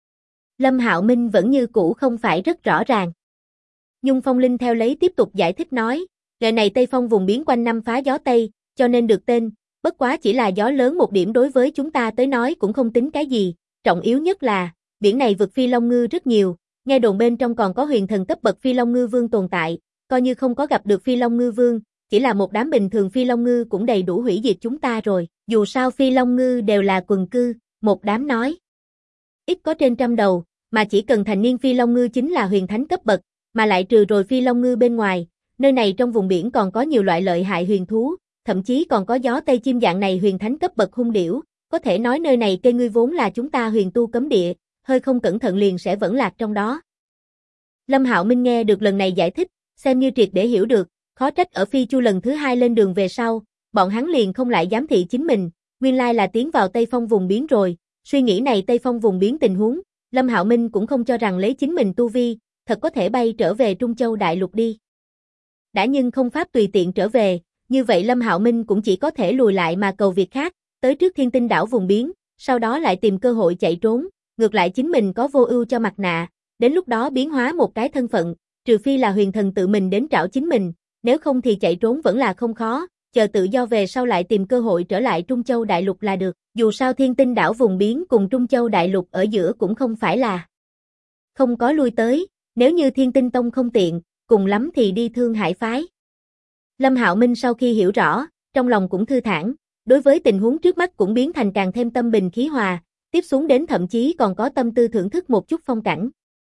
Lâm Hạo Minh vẫn như cũ không phải rất rõ ràng. Nhung Phong Linh theo lấy tiếp tục giải thích nói, ngày này Tây Phong vùng biến quanh năm phá gió Tây, cho nên được tên, bất quá chỉ là gió lớn một điểm đối với chúng ta tới nói cũng không tính cái gì, trọng yếu nhất là, biển này vực phi long ngư rất nhiều, nghe đồn bên trong còn có huyền thần cấp bậc phi long ngư vương tồn tại, coi như không có gặp được phi long ngư vương, chỉ là một đám bình thường phi long ngư cũng đầy đủ hủy diệt chúng ta rồi, dù sao phi long ngư đều là quần cư, một đám nói. Ít có trên 100 đầu, mà chỉ cần thành niên phi long ngư chính là huyền thánh cấp bậc, mà lại trừ rồi phi long ngư bên ngoài, nơi này trong vùng biển còn có nhiều loại lợi hại huyền thú, thậm chí còn có gió tây chim dạng này huyền thánh cấp bậc hung điểu, có thể nói nơi này cây ngươi vốn là chúng ta huyền tu cấm địa, hơi không cẩn thận liền sẽ vẫn lạc trong đó. Lâm Hạo Minh nghe được lần này giải thích, xem như triệt để hiểu được, khó trách ở Phi Chu lần thứ 2 lên đường về sau, bọn hắn liền không lại giám thị chính mình, nguyên lai là tiến vào Tây Phong vùng biến rồi, suy nghĩ này Tây Phong vùng biến tình huống, Lâm Hạo Minh cũng không cho rằng lấy chính mình tu vi, thật có thể bay trở về Trung Châu Đại Lục đi. Đã nhưng không pháp tùy tiện trở về, như vậy Lâm Hạo Minh cũng chỉ có thể lùi lại mà cầu việc khác, tới trước Thiên Tinh đảo vùng biến, sau đó lại tìm cơ hội chạy trốn, ngược lại chính mình có vô ưu cho mặt nạ, đến lúc đó biến hóa một cái thân phận, trừ phi là huyền thần tự mình đến trảo chính mình, nếu không thì chạy trốn vẫn là không khó, chờ tự do về sau lại tìm cơ hội trở lại Trung Châu Đại Lục là được, dù sao Thiên Tinh đảo vùng biến cùng Trung Châu Đại Lục ở giữa cũng không phải là không có lui tới, nếu như Thiên Tinh Tông không tiện, cùng lắm thì đi Thương Hải phái. Lâm Hạo Minh sau khi hiểu rõ, trong lòng cũng thư thản, đối với tình huống trước mắt cũng biến thành càng thêm tâm bình khí hòa, tiếp xuống đến thậm chí còn có tâm tư thưởng thức một chút phong cảnh.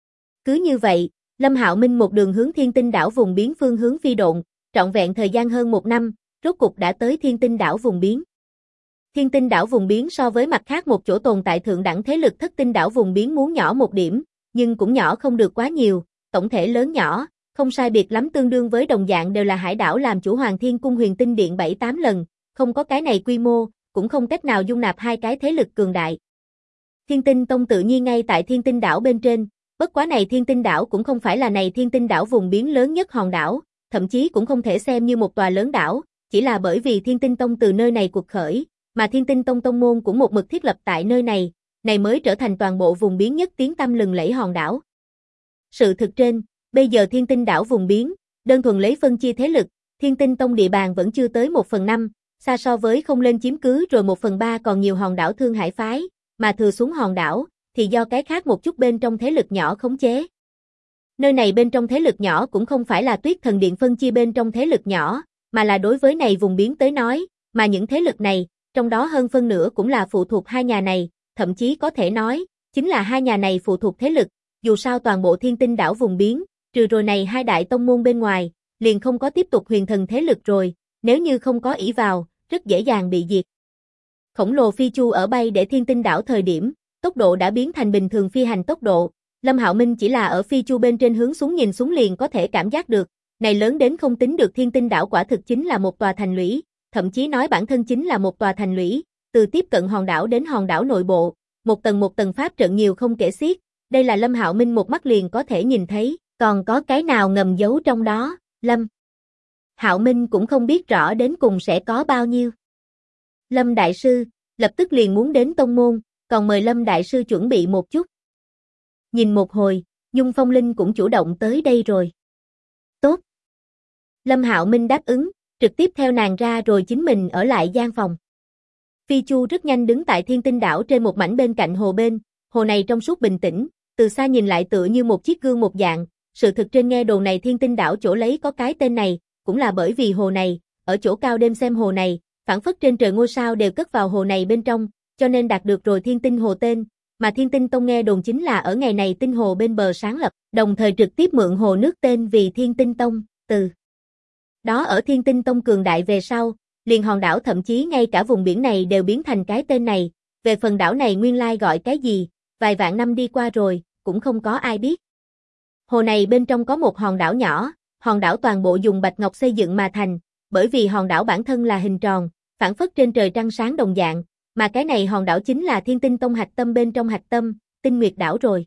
Cứ như vậy, Lâm Hạo Minh một đường hướng Thiên Tinh đảo vùng biến phương hướng phi độn, trọn vẹn thời gian hơn 1 năm, rốt cục đã tới Thiên Tinh đảo vùng biến. Thiên Tinh đảo vùng biến so với mặt khác một chỗ tồn tại thượng đẳng thế lực Thất Tinh đảo vùng biến muốn nhỏ một điểm, nhưng cũng nhỏ không được quá nhiều, tổng thể lớn nhỏ, không sai biệt lắm tương đương với đồng dạng đều là hải đảo làm chủ Hoàng Thiên Cung Huyền Tinh Điện 7-8 lần, không có cái này quy mô, cũng không cách nào dung nạp hai cái thế lực cường đại. Thiên Tinh Tông tự nhiên ngay tại Thiên Tinh đảo bên trên, bất quá này Thiên Tinh đảo cũng không phải là này Thiên Tinh đảo vùng biến lớn nhất hòn đảo, thậm chí cũng không thể xem như một tòa lớn đảo, chỉ là bởi vì Thiên Tinh Tông từ nơi này cuộc khởi, mà Thiên Tinh Tông tông môn cũng một mực thiết lập tại nơi này mới trở thành toàn bộ vùng biến nhất tiếng tăm lừng lẫy hòn đảo. Sự thực trên, bây giờ Thiên Tinh đảo vùng biến, đơn thuần lấy phân chia thế lực, Thiên Tinh Tông địa bàn vẫn chưa tới 1/5, xa so với không lên chiếm cứ rồi 1/3 còn nhiều hòn đảo Thương Hải phái, mà thừa xuống hòn đảo, thì do cái khác một chút bên trong thế lực nhỏ khống chế. Nơi này bên trong thế lực nhỏ cũng không phải là Tuyết Thần Điện phân chia bên trong thế lực nhỏ, mà là đối với này vùng biến tới nói, mà những thế lực này, trong đó hơn phân nửa cũng là phụ thuộc hai nhà này, thậm chí có thể nói, chính là hai nhà này phụ thuộc thế lực, dù sao toàn bộ Thiên Tinh đảo vùng biến, trừ rồi này hai đại tông môn bên ngoài, liền không có tiếp tục huyền thần thế lực rồi, nếu như không có ỷ vào, rất dễ dàng bị diệt. Khổng lồ phi chu ở bay để Thiên Tinh đảo thời điểm, tốc độ đã biến thành bình thường phi hành tốc độ, Lâm Hạo Minh chỉ là ở phi chu bên trên hướng xuống nhìn xuống liền có thể cảm giác được, này lớn đến không tính được Thiên Tinh đảo quả thực chính là một tòa thành lũy, thậm chí nói bản thân chính là một tòa thành lũy, từ tiếp cận hòn đảo đến hòn đảo nội bộ, một tầng pháp trận nhiều không kể xiết, đây là Lâm Hạo Minh một mắt liền có thể nhìn thấy, còn có cái nào ngầm giấu trong đó, Lâm Hạo Minh cũng không biết rõ đến cùng sẽ có bao nhiêu. Lâm Đại Sư, lập tức liền muốn đến tông môn, còn mời Lâm Đại Sư chuẩn bị một chút. Nhìn một hồi, Nhung Phong Linh cũng chủ động tới đây rồi. Tốt. Lâm Hạo Minh đáp ứng, trực tiếp theo nàng ra rồi chính mình ở lại gian phòng. Phi Chu rất nhanh đứng tại Thiên Tinh đảo trên một mảnh bên cạnh hồ bên, hồ này trong suốt bình tĩnh, từ xa nhìn lại tựa như một chiếc gương một dạng, sự thực trên nghe đồn này Thiên Tinh đảo chỗ lấy có cái tên này, cũng là bởi vì hồ này, ở chỗ cao đêm xem hồ này, phảng phất trên trời ngôi sao đều cất vào hồ này bên trong, cho nên đạt được rồi Thiên Tinh hồ tên, mà Thiên Tinh Tông nghe đồn chính là ở ngày này tinh hồ bên bờ sáng lập, đồng thời trực tiếp mượn hồ nước tên vì Thiên Tinh Tông, từ đó ở Thiên Tinh Tông cường đại về sau, liền hòn đảo thậm chí ngay cả vùng biển này đều biến thành cái tên này, về phần đảo này nguyên lai gọi cái gì, vài vạn năm đi qua rồi, cũng không có ai biết. Hồ này bên trong có một hòn đảo nhỏ, hòn đảo toàn bộ dùng bạch ngọc xây dựng mà thành, bởi vì hòn đảo bản thân là hình tròn, phản phất trên trời trăng sáng đồng dạng, mà cái này hòn đảo chính là Thiên Tinh Tông hạch tâm bên trong hạch tâm, Tinh Nguyệt đảo rồi.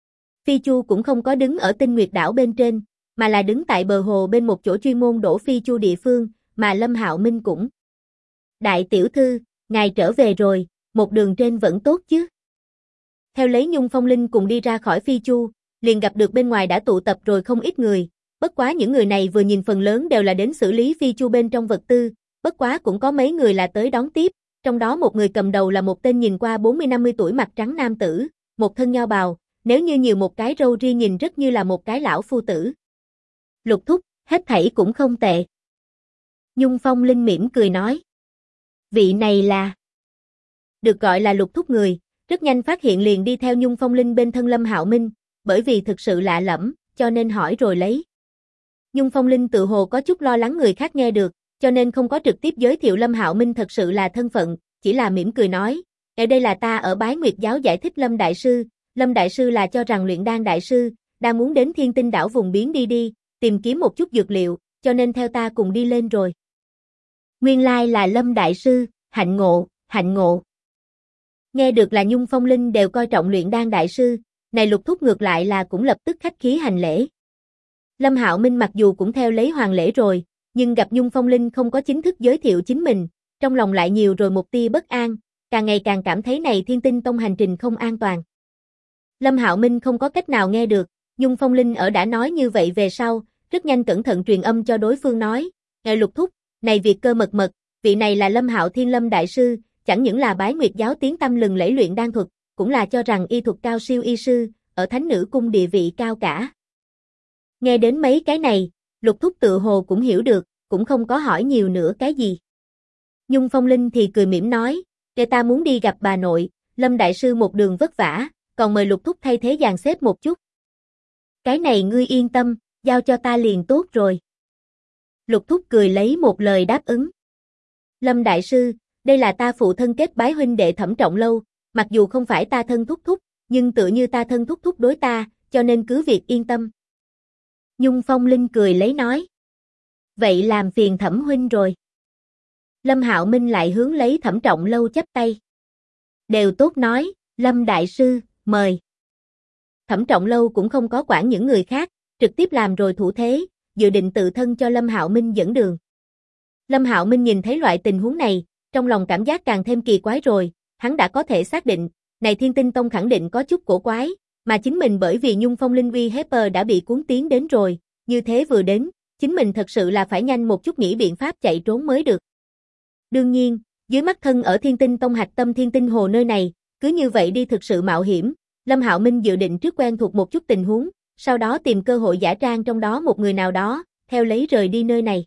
Phi Chu cũng không có đứng ở Tinh Nguyệt đảo bên trên, mà là đứng tại bờ hồ bên một chỗ chuyên môn đổ Phi Chu địa phương, mà Lâm Hạo Minh cũng. Đại tiểu thư, ngài trở về rồi, một đường trên vẫn tốt chứ? Theo lấy Nhung Phong Linh cùng đi ra khỏi Phi Chu, liền gặp được bên ngoài đã tụ tập rồi không ít người, bất quá những người này vừa nhìn phần lớn đều là đến xử lý Phi Chu bên trong vật tư, bất quá cũng có mấy người là tới đón tiếp, trong đó một người cầm đầu là một tên nhìn qua 40-50 tuổi mặt trắng nam tử, một thân nho bào, nếu như nhiều một cái râu ria nhìn rất như là một cái lão phu tử. Lục thúc, hết thảy cũng không tệ. Nhung Phong Linh mỉm cười nói. Vị này là... Được gọi là Lục thúc người, rất nhanh phát hiện liền đi theo Nhung Phong Linh bên thân Lâm Hạo Minh, bởi vì thực sự lạ lẫm, cho nên hỏi rồi lấy. Nhung Phong Linh tự hồ có chút lo lắng người khác nghe được, cho nên không có trực tiếp giới thiệu Lâm Hạo Minh thật sự là thân phận, chỉ là mỉm cười nói, ở đây là ta ở Bái Nguyệt giáo giải thích Lâm Đại Sư là cho rằng luyện đan đại sư, đang muốn đến Thiên Tinh đảo vùng biến đi, tìm kiếm một chút dược liệu, cho nên theo ta cùng đi lên rồi. Nguyên lai là Lâm Đại Sư, hạnh ngộ. Nghe được là Nhung Phong Linh đều coi trọng luyện đan đại sư, này Lục thúc ngược lại là cũng lập tức khách khí hành lễ. Lâm Hạo Minh mặc dù cũng theo lấy hoàng lễ rồi, nhưng gặp Nhung Phong Linh không có chính thức giới thiệu chính mình, trong lòng lại nhiều rồi một tia bất an, càng ngày càng cảm thấy này Thiên Tinh Tông hành trình không an toàn. Lâm Hạo Minh không có cách nào nghe được, Nhung Phong Linh ở đã nói như vậy về sau, rất nhanh cẩn thận truyền âm cho đối phương nói, ngài Lục thúc, này việc cơ mật, vị này là Lâm Hạo Thiên Lâm Đại Sư, chẳng những là Bái Nguyệt giáo tiếng tăm lừng lẫy luyện đan thuật, cũng là cho rằng y thuật cao siêu y sư, ở Thánh Nữ Cung địa vị cao cả. Nghe đến mấy cái này, Lục thúc tự hồ cũng hiểu được, cũng không có hỏi nhiều nữa cái gì. Nhung Phong Linh thì cười mỉm nói, để ta muốn đi gặp bà nội, Lâm đại sư một đường vất vả, còn mời Lục thúc thay thế dàn xếp một chút. Cái này ngươi yên tâm, giao cho ta liền tốt rồi. Lục thúc cười lấy một lời đáp ứng. Lâm đại sư, đây là ta phụ thân kết bái huynh đệ Thẩm Trọng Lâu, mặc dù không phải ta thân thúc thúc, nhưng tự như ta thân thúc thúc đối ta, cho nên cứ việc yên tâm. Nhung Phong Linh cười lấy nói. Vậy làm phiền Thẩm huynh rồi. Lâm Hạo Minh lại hướng lấy Thẩm Trọng Lâu chắp tay. Đều tốt nói, Lâm đại sư, mời. Thẩm Trọng Lâu cũng không có quản những người khác, trực tiếp làm rồi thủ thế, dự định tự thân cho Lâm Hạo Minh dẫn đường. Lâm Hạo Minh nhìn thấy loại tình huống này, trong lòng cảm giác càng thêm kỳ quái rồi, hắn đã có thể xác định, này Thiên Tinh Tông khẳng định có chút cổ quái, mà chính mình bởi vì Nhung Phong Linh uy hiếp đã bị cuốn tiến đến rồi, như thế vừa đến, chính mình thật sự là phải nhanh một chút nghĩ biện pháp chạy trốn mới được. Đương nhiên, dưới mắt thân ở Thiên Tinh Tông hạch tâm Thiên Tinh Hồ nơi này, cứ như vậy đi thực sự mạo hiểm, Lâm Hạo Minh dự định trước quen thuộc một chút tình huống, sau đó tìm cơ hội giả trang trong đó một người nào đó, theo lấy rời đi nơi này.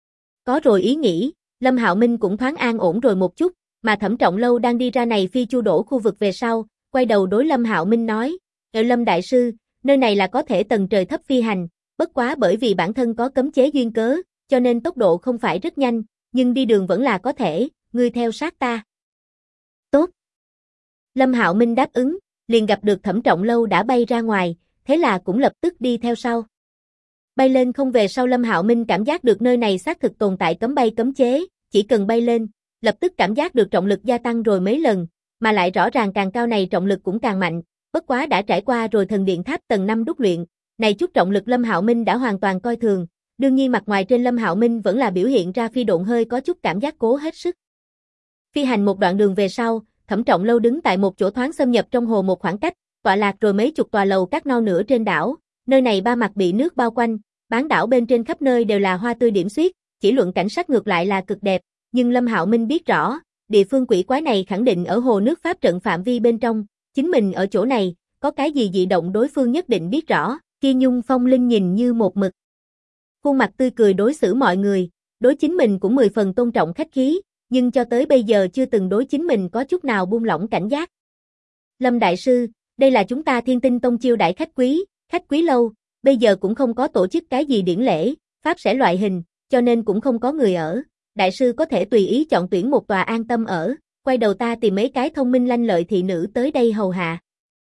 Có rồi ý nghĩ, Lâm Hạo Minh cũng thoáng an ổn rồi một chút, mà Thẩm Trọng Lâu đang đi ra này phi chu đổ khu vực về sau, quay đầu đối Lâm Hạo Minh nói, Lâm đại sư, nơi này là có thể tầng trời thấp phi hành, bất quá bởi vì bản thân có cấm chế duyên cớ, cho nên tốc độ không phải rất nhanh, nhưng đi đường vẫn là có thể, ngươi theo sát ta. Tốt. Lâm Hạo Minh đáp ứng, liền gặp được Thẩm Trọng Lâu đã bay ra ngoài, thế là cũng lập tức đi theo sau. Bay lên không về sau Lâm Hạo Minh cảm giác được nơi này xác thực tồn tại cấm bay cấm chế, chỉ cần bay lên, lập tức cảm giác được trọng lực gia tăng rồi mấy lần, mà lại rõ ràng càng cao này trọng lực cũng càng mạnh, bất quá đã trải qua rồi thần điện tháp tầng 5 đúc luyện, này chút trọng lực Lâm Hạo Minh đã hoàn toàn coi thường, đương nhiên mặt ngoài trên Lâm Hạo Minh vẫn là biểu hiện ra phi độn hơi có chút cảm giác cố hết sức. Phi hành một đoạn đường về sau, Thẩm Trọng Lâu đứng tại một chỗ thoáng xâm nhập trong hồ một khoảng cách, tọa lạc rồi mấy chục tòa lầu các non nửa trên đảo, nơi này ba mặt bị nước bao quanh, bán đảo bên trên khắp nơi đều là hoa tươi điểm xuyết, chỉ luận cảnh sắc ngược lại là cực đẹp, nhưng Lâm Hạo Minh biết rõ, địa phương quỷ quái này khẳng định ở hồ nước pháp trận phạm vi bên trong, chính mình ở chỗ này, có cái gì dị động đối phương nhất định biết rõ, kia Nhung Phong Linh nhìn như một mực. Khuôn mặt tươi cười đối xử mọi người, đối chính mình cũng 10 phần tôn trọng khách khí, nhưng cho tới bây giờ chưa từng đối chính mình có chút nào buông lỏng cảnh giác. Lâm đại sư, đây là chúng ta Thiên Tinh Tông chiêu đãi khách quý lâu, bây giờ cũng không có tổ chức cái gì điển lễ, pháp sẽ loại hình, cho nên cũng không có người ở. Đại sư có thể tùy ý chọn tuyển một tòa an tâm ở, quay đầu ta tìm mấy cái thông minh lanh lợi thị nữ tới đây hầu hạ.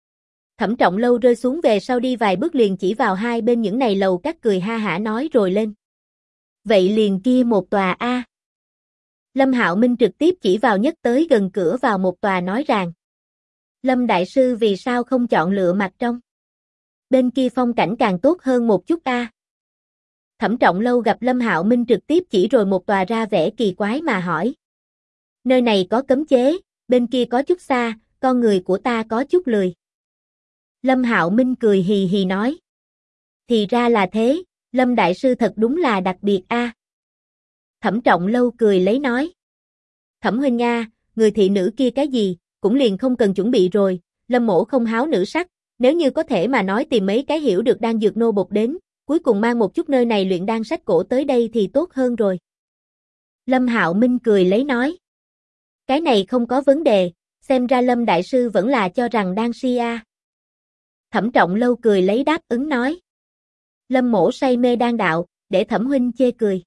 Thẩm Trọng Lâu rơi xuống về sau đi vài bước liền chỉ vào hai bên những này lầu các cười ha hả nói rồi lên. Vậy liền kia một tòa a. Lâm Hạo Minh trực tiếp chỉ vào nhất tới gần cửa vào một tòa nói rằng. Lâm đại sư vì sao không chọn lựa mặt trong? Bên kia phong cảnh càng tốt hơn một chút a. Thẩm Trọng Lâu gặp Lâm Hạo Minh trực tiếp chỉ rồi một tòa ra vẻ kỳ quái mà hỏi. Nơi này có cấm chế, bên kia có chút xa, con người của ta có chút lười. Lâm Hạo Minh cười hì hì nói. Thì ra là thế, Lâm đại sư thật đúng là đặc biệt a. Thẩm Trọng Lâu cười lấy nói. Thẩm huynh Nga, người thị nữ kia cái gì, cũng liền không cần chuẩn bị rồi, Lâm mỗ không háo nữ sắc, nếu như có thể mà nói tìm mấy cái hiểu được đan dược nô bộc đến, cuối cùng mang một chút nơi này luyện đan sách cổ tới đây thì tốt hơn rồi. Lâm Hạo Minh cười lấy nói. Cái này không có vấn đề, xem ra Lâm đại sư vẫn là cho rằng đan si a. Thẩm Trọng Lâu cười lấy đáp ứng nói. Lâm mỗ say mê đan đạo, để Thẩm huynh chê cười.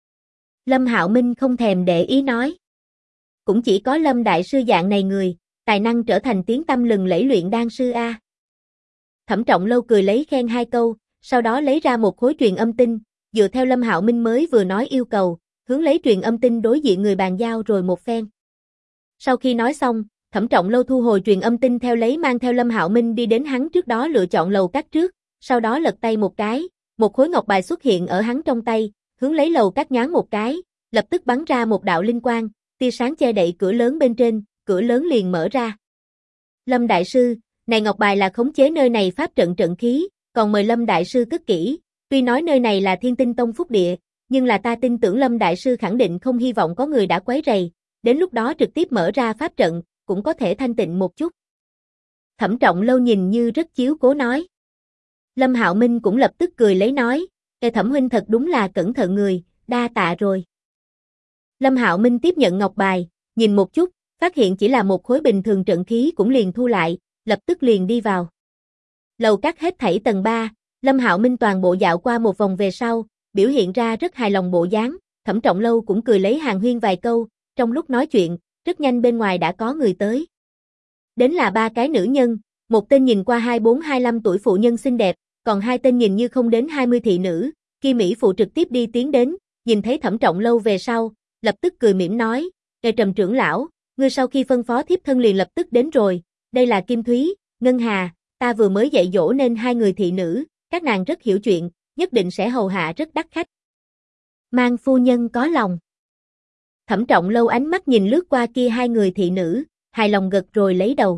Lâm Hạo Minh không thèm để ý nói. Cũng chỉ có Lâm đại sư dạng này người, tài năng trở thành tiếng tăm lừng lẫy luyện đan sư a. Thẩm Trọng Lâu cười lấy khen hai câu, sau đó lấy ra một khối truyền âm tinh, dựa theo Lâm Hạo Minh mới vừa nói yêu cầu, hướng lấy truyền âm tinh đối diện người bàn giao rồi một phen. Sau khi nói xong, Thẩm Trọng Lâu thu hồi truyền âm tinh theo lấy mang theo Lâm Hạo Minh đi đến hắn trước đó lựa chọn lầu các trước, sau đó lật tay một cái, một khối ngọc bài xuất hiện ở hắn trong tay, hướng lấy lầu các nhoáng một cái, lập tức bắn ra một đạo linh quang, tia sáng che đậy cửa lớn bên trên, cửa lớn liền mở ra. Lâm đại sư, này ngọc bài là khống chế nơi này pháp trận trận khí, còn mời Lâm đại sư cất kỹ, tuy nói nơi này là Thiên Tinh Tông phúc địa, nhưng là ta tin tưởng Lâm đại sư khẳng định không hy vọng có người đã quấy rầy, đến lúc đó trực tiếp mở ra pháp trận, cũng có thể thanh tịnh một chút. Thẩm Trọng Lâu nhìn như rất chiếu cố nói. Lâm Hạo Minh cũng lập tức cười lấy nói, Thẩm huynh thật đúng là cẩn thận người, đa tạ rồi. Lâm Hạo Minh tiếp nhận ngọc bài, nhìn một chút, phát hiện chỉ là một khối bình thường trận khí cũng liền thu lại, lập tức liền đi vào. Lầu các hết thảy tầng 3, Lâm Hạo Minh toàn bộ dạo qua một vòng về sau, biểu hiện ra rất hài lòng bộ dáng, Thẩm Trọng Lâu cũng cười lấy hàn huyên vài câu, trong lúc nói chuyện, rất nhanh bên ngoài đã có người tới. Đến là 3 cái nữ nhân, một tên nhìn qua 24-25 tuổi phụ nhân xinh đẹp, còn 2 tên nhìn như không đến 20 thị nữ, Kia Mỹ phụ trực tiếp đi tiến đến, nhìn thấy Thẩm Trọng Lâu về sau, lập tức cười mỉm nói, Trầm trưởng lão, ngươi sau khi phân phó thiếp thân liền lập tức đến rồi, đây là Kim Thúy, Ngân Hà, ta vừa mới dạy dỗ nên 2 người thị nữ, các nàng rất hiểu chuyện, nhất định sẽ hầu hạ rất đắt khách. Mang phu nhân có lòng. Thẩm Trọng Lâu ánh mắt nhìn lướt qua kia 2 người thị nữ, hài lòng gật rồi lấy đầu.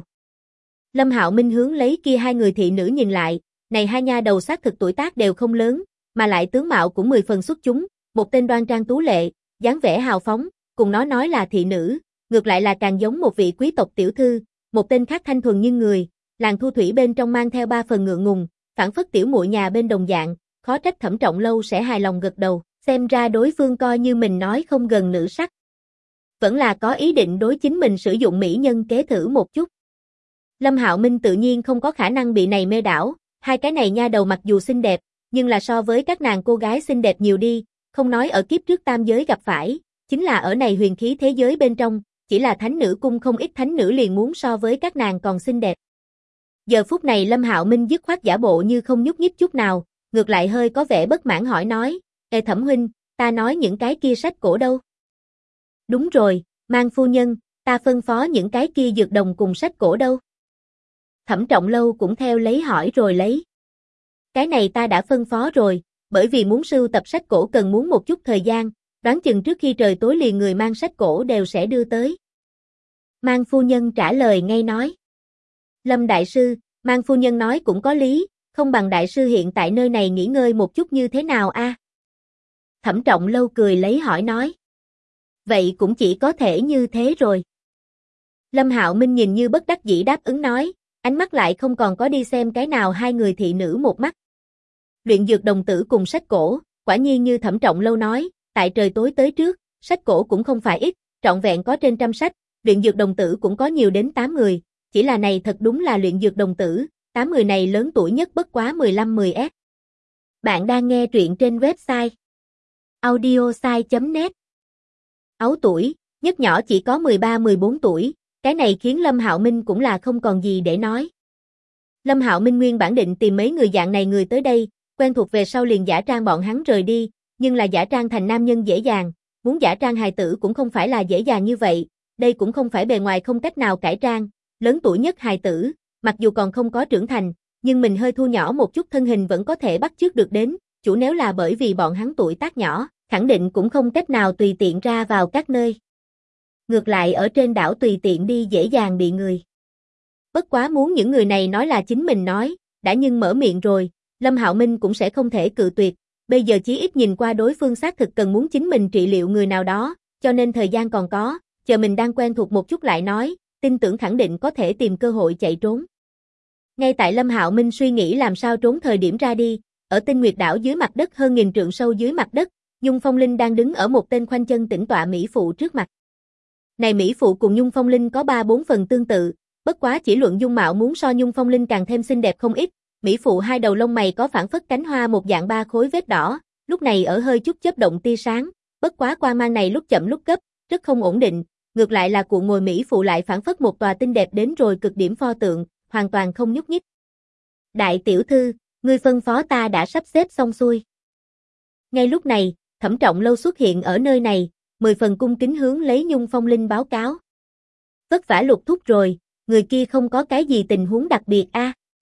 Lâm Hạo Minh hướng lấy kia 2 người thị nữ nhìn lại, này 2 nha đầu xác thực tuổi tác đều không lớn, mà lại tướng mạo cũng 10 phần xuất chúng, một tên đoan trang tú lệ, dáng vẻ hào phóng, cùng nó nói là thị nữ, ngược lại là càng giống một vị quý tộc tiểu thư, một tên khác thanh thuần như người, làn thu thủy bên trong mang theo 3 phần ngượng ngùng, phản phất tiểu muội nhà bên đồng dạng, khó trách Thẩm Trọng Lâu sẽ hài lòng gật đầu, xem ra đối phương coi như mình nói không gần nữ sắc. Vẫn là có ý định đối chính mình sử dụng mỹ nhân kế thử một chút. Lâm Hạo Minh tự nhiên không có khả năng bị này mê đảo, 2 cái này nha đầu mặc dù xinh đẹp, nhưng là so với các nàng cô gái xinh đẹp nhiều đi, không nói ở kiếp trước tam giới gặp phải, chính là ở này huyền khí thế giới bên trong, chỉ là thánh nữ cung không ít thánh nữ liền muốn so với các nàng còn xinh đẹp. Giờ phút này Lâm Hạo Minh dứt khoát giả bộ như không nhúc nhích chút nào, ngược lại hơi có vẻ bất mãn hỏi nói, Thẩm huynh, ta nói những cái kia sách cổ đâu? Đúng rồi, Mang phu nhân, ta phân phó những cái kia dược đồng cùng sách cổ đâu? Thẩm Trọng Lâu cũng theo lấy hỏi rồi lấy. Cái này ta đã phân phó rồi, bởi vì muốn sưu tập sách cổ cần muốn một chút thời gian, đoán chừng trước khi trời tối liền người mang sách cổ đều sẽ đưa tới. Mang phu nhân trả lời ngay nói. Lâm đại sư, Mang phu nhân nói cũng có lý, không bằng đại sư hiện tại nơi này nghỉ ngơi một chút như thế nào a? Thẩm Trọng Lâu cười lấy hỏi nói. Vậy cũng chỉ có thể như thế rồi. Lâm Hạo Minh nhìn như bất đắc dĩ đáp ứng nói, ánh mắt lại không còn có đi xem cái nào 2 người thị nữ một mắt. Luyện dược đồng tử cùng sách cổ, quả nhiên như Thẩm Trọng Lâu nói, tại trời tối tới trước, sách cổ cũng không phải ít, trọn vẹn có trên 100 sách, luyện dược đồng tử cũng có nhiều đến 8 người, chỉ là này thật đúng là luyện dược đồng tử, 8 người này lớn tuổi nhất bất quá 15-10S. Bạn đang nghe truyện trên website audiosai.net. 6 tuổi, nhất nhỏ chỉ có 13-14 tuổi, cái này khiến Lâm Hạo Minh cũng là không còn gì để nói. Lâm Hạo Minh nguyên bản định tìm mấy người dạng này người tới đây, quen thuộc về sau liền giả trang bọn hắn rời đi, nhưng là giả trang thành nam nhân dễ dàng, muốn giả trang hài tử cũng không phải là dễ dàng như vậy, đây cũng không phải bề ngoài không cách nào cải trang, lớn tuổi nhất hài tử, mặc dù còn không có trưởng thành, nhưng mình hơi thu nhỏ một chút thân hình vẫn có thể bắt chước được đến, chủ nếu là bởi vì bọn hắn tuổi tác nhỏ, khẳng định cũng không cách nào tùy tiện ra vào các nơi. Ngược lại ở trên đảo tùy tiện đi dễ dàng bị người. Bất quá muốn những người này nói là chính mình nói, đã nhưng mở miệng rồi, Lâm Hạo Minh cũng sẽ không thể cự tuyệt, bây giờ chí ít nhìn qua đối phương xác thực cần muốn chính mình trị liệu người nào đó, cho nên thời gian còn có, chờ mình đang quen thuộc một chút lại nói, tin tưởng khẳng định có thể tìm cơ hội chạy trốn. Ngay tại Lâm Hạo Minh suy nghĩ làm sao trốn thời điểm ra đi, ở Tinh Nguyệt đảo dưới mặt đất hơn 1000 trượng sâu dưới mặt đất, Nhung Phong Linh đang đứng ở một tên khoanh chân tĩnh tọa mỹ phụ trước mặt. Này mỹ phụ cùng Nhung Phong Linh có 3-4 phần tương tự, bất quá chỉ luận dung mạo muốn so Nhung Phong Linh càng thêm xinh đẹp không ít, mỹ phụ 2 đầu lông mày có phản phất cánh hoa một dạng 3 khối vết đỏ, lúc này ở hơi chút chớp động tia sáng, bất quá quang mang này lúc chậm lúc gấp, rất không ổn định, ngược lại là cụ ngồi mỹ phụ lại phản phất một tòa tinh đẹp đến rồi cực điểm pho tượng, hoàn toàn không nhúc nhích. Đại tiểu thư, ngươi phân phó ta đã sắp xếp xong xuôi. Ngay lúc này, Thẩm Trọng Lâu xuất hiện ở nơi này, 10 phần cung kính hướng lấy Nhung Phong Linh báo cáo. Vất vả Lục thúc rồi, người kia không có cái gì tình huống đặc biệt a?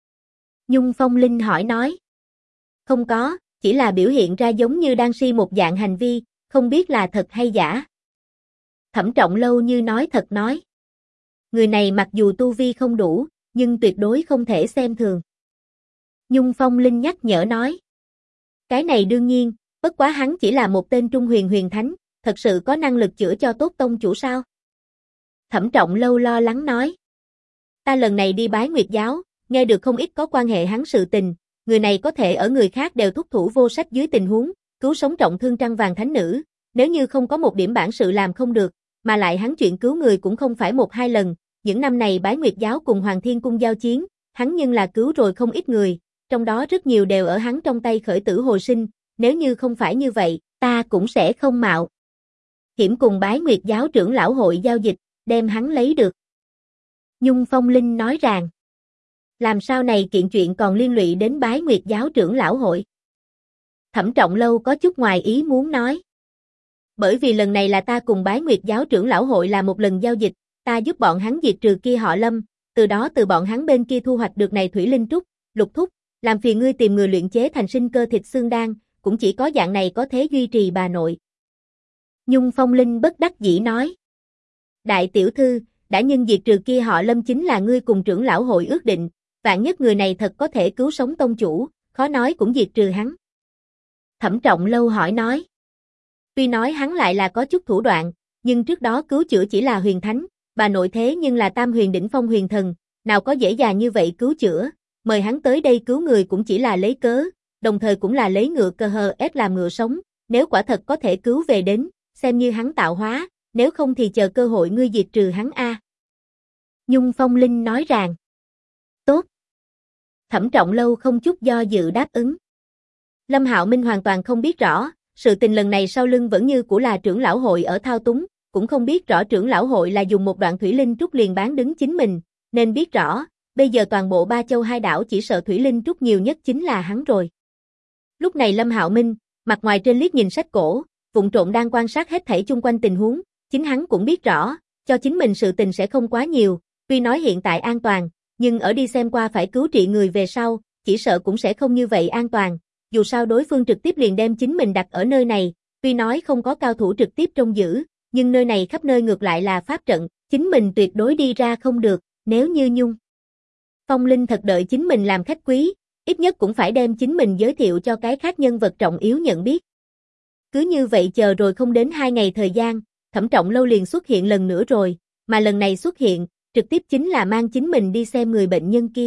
Nhung Phong Linh hỏi nói. Không có, chỉ là biểu hiện ra giống như đang si một dạng hành vi, không biết là thật hay giả. Thẩm Trọng Lâu như nói thật nói. Người này mặc dù tu vi không đủ, nhưng tuyệt đối không thể xem thường. Nhung Phong Linh nhắc nhở nói. Cái này đương nhiên, bất quá hắn chỉ là một tên trung huyền huyền thánh, thật sự có năng lực chữa cho tốt tông chủ sao? Thẩm Trọng Lâu lo lắng nói. Ta lần này đi bái Nguyệt giáo, nghe được không ít có quan hệ hắn sự tình, người này có thể ở người khác đều thúc thủ vô sách dưới tình huống, cứu sống trọng thương trăng vàng thánh nữ, nếu như không có một điểm bản sự làm không được, mà lại hắn chuyện cứu người cũng không phải một hai lần, những năm này Bái Nguyệt giáo cùng Hoàng Thiên cung giao chiến, hắn nhưng là cứu rồi không ít người, trong đó rất nhiều đều ở hắn trong tay khởi tử hồi sinh, nếu như không phải như vậy, ta cũng sẽ không mạo hiểm cùng Bái Nguyệt giáo trưởng lão hội giao dịch, đem hắn lấy được. Nhung Phong Linh nói rằng, làm sao này kiện chuyện còn liên lụy đến Bái Nguyệt giáo trưởng lão hội? Thẩm Trọng Lâu có chút ngoài ý muốn nói. Bởi vì lần này là ta cùng Bái Nguyệt giáo trưởng lão hội là một lần giao dịch, ta giúp bọn hắn diệt trừ kia họ Lâm, từ đó từ bọn hắn bên kia thu hoạch được này thủy linh trúc, Lục thúc, làm phiền ngươi tìm người luyện chế thành sinh cơ thịt xương đan, cũng chỉ có dạng này có thể duy trì bà nội. Nhung Phong Linh bất đắc dĩ nói. Đại tiểu thư, đã nhân diệt trừ kia họ Lâm chính là ngươi cùng trưởng lão hội ước định, vạn nhất người này thật có thể cứu sống tông chủ, khó nói cũng diệt trừ hắn. Thẩm Trọng Lâu hỏi nói. Tuy nói hắn lại là có chút thủ đoạn, nhưng trước đó cứu chữa chỉ là huyền thánh, bà nội thế nhưng là tam huyền đỉnh phong huyền thần, nào có dễ dàng như vậy cứu chữa, mời hắn tới đây cứu người cũng chỉ là lấy cớ, đồng thời cũng là lấy ngựa cơ hờ ép làm ngựa sống, nếu quả thật có thể cứu về đến, xem như hắn tạo hóa, nếu không thì chờ cơ hội ngươi diệt trừ hắn a. Nhung Phong Linh nói rằng, tốt. Thẩm Trọng Lâu không chút do dự đáp ứng. Lâm Hạo Minh hoàn toàn không biết rõ, sự tình lần này sau lưng vẫn như của là trưởng lão hội ở thao túng, cũng không biết rõ trưởng lão hội là dùng một đoạn thủy linh trúc liền bán đứng chính mình, nên biết rõ, bây giờ toàn bộ ba châu hai đảo chỉ sợ thủy linh trúc nhiều nhất chính là hắn rồi. Lúc này Lâm Hạo Minh, mặt ngoài trên liếc nhìn sách cổ, vụng trộn đang quan sát hết thảy chung quanh tình huống, chính hắn cũng biết rõ, cho chính mình sự tình sẽ không quá nhiều, tuy nói hiện tại an toàn, nhưng ở đi xem qua phải cứu trị người về sau, chỉ sợ cũng sẽ không như vậy an toàn, dù sao đối phương trực tiếp liền đem chính mình đặt ở nơi này, tuy nói không có cao thủ trực tiếp trông giữ, nhưng nơi này khắp nơi ngược lại là pháp trận, chính mình tuyệt đối đi ra không được, nếu như Nhung Phong Linh thật đợi chính mình làm khách quý, ít nhất cũng phải đem chính mình giới thiệu cho cái khác nhân vật trọng yếu nhận biết. Cứ như vậy chờ rồi không đến 2 ngày thời gian, Thẩm Trọng Lâu liền xuất hiện lần nữa rồi, mà lần này xuất hiện, trực tiếp chính là mang chính mình đi xem người bệnh nhân kia.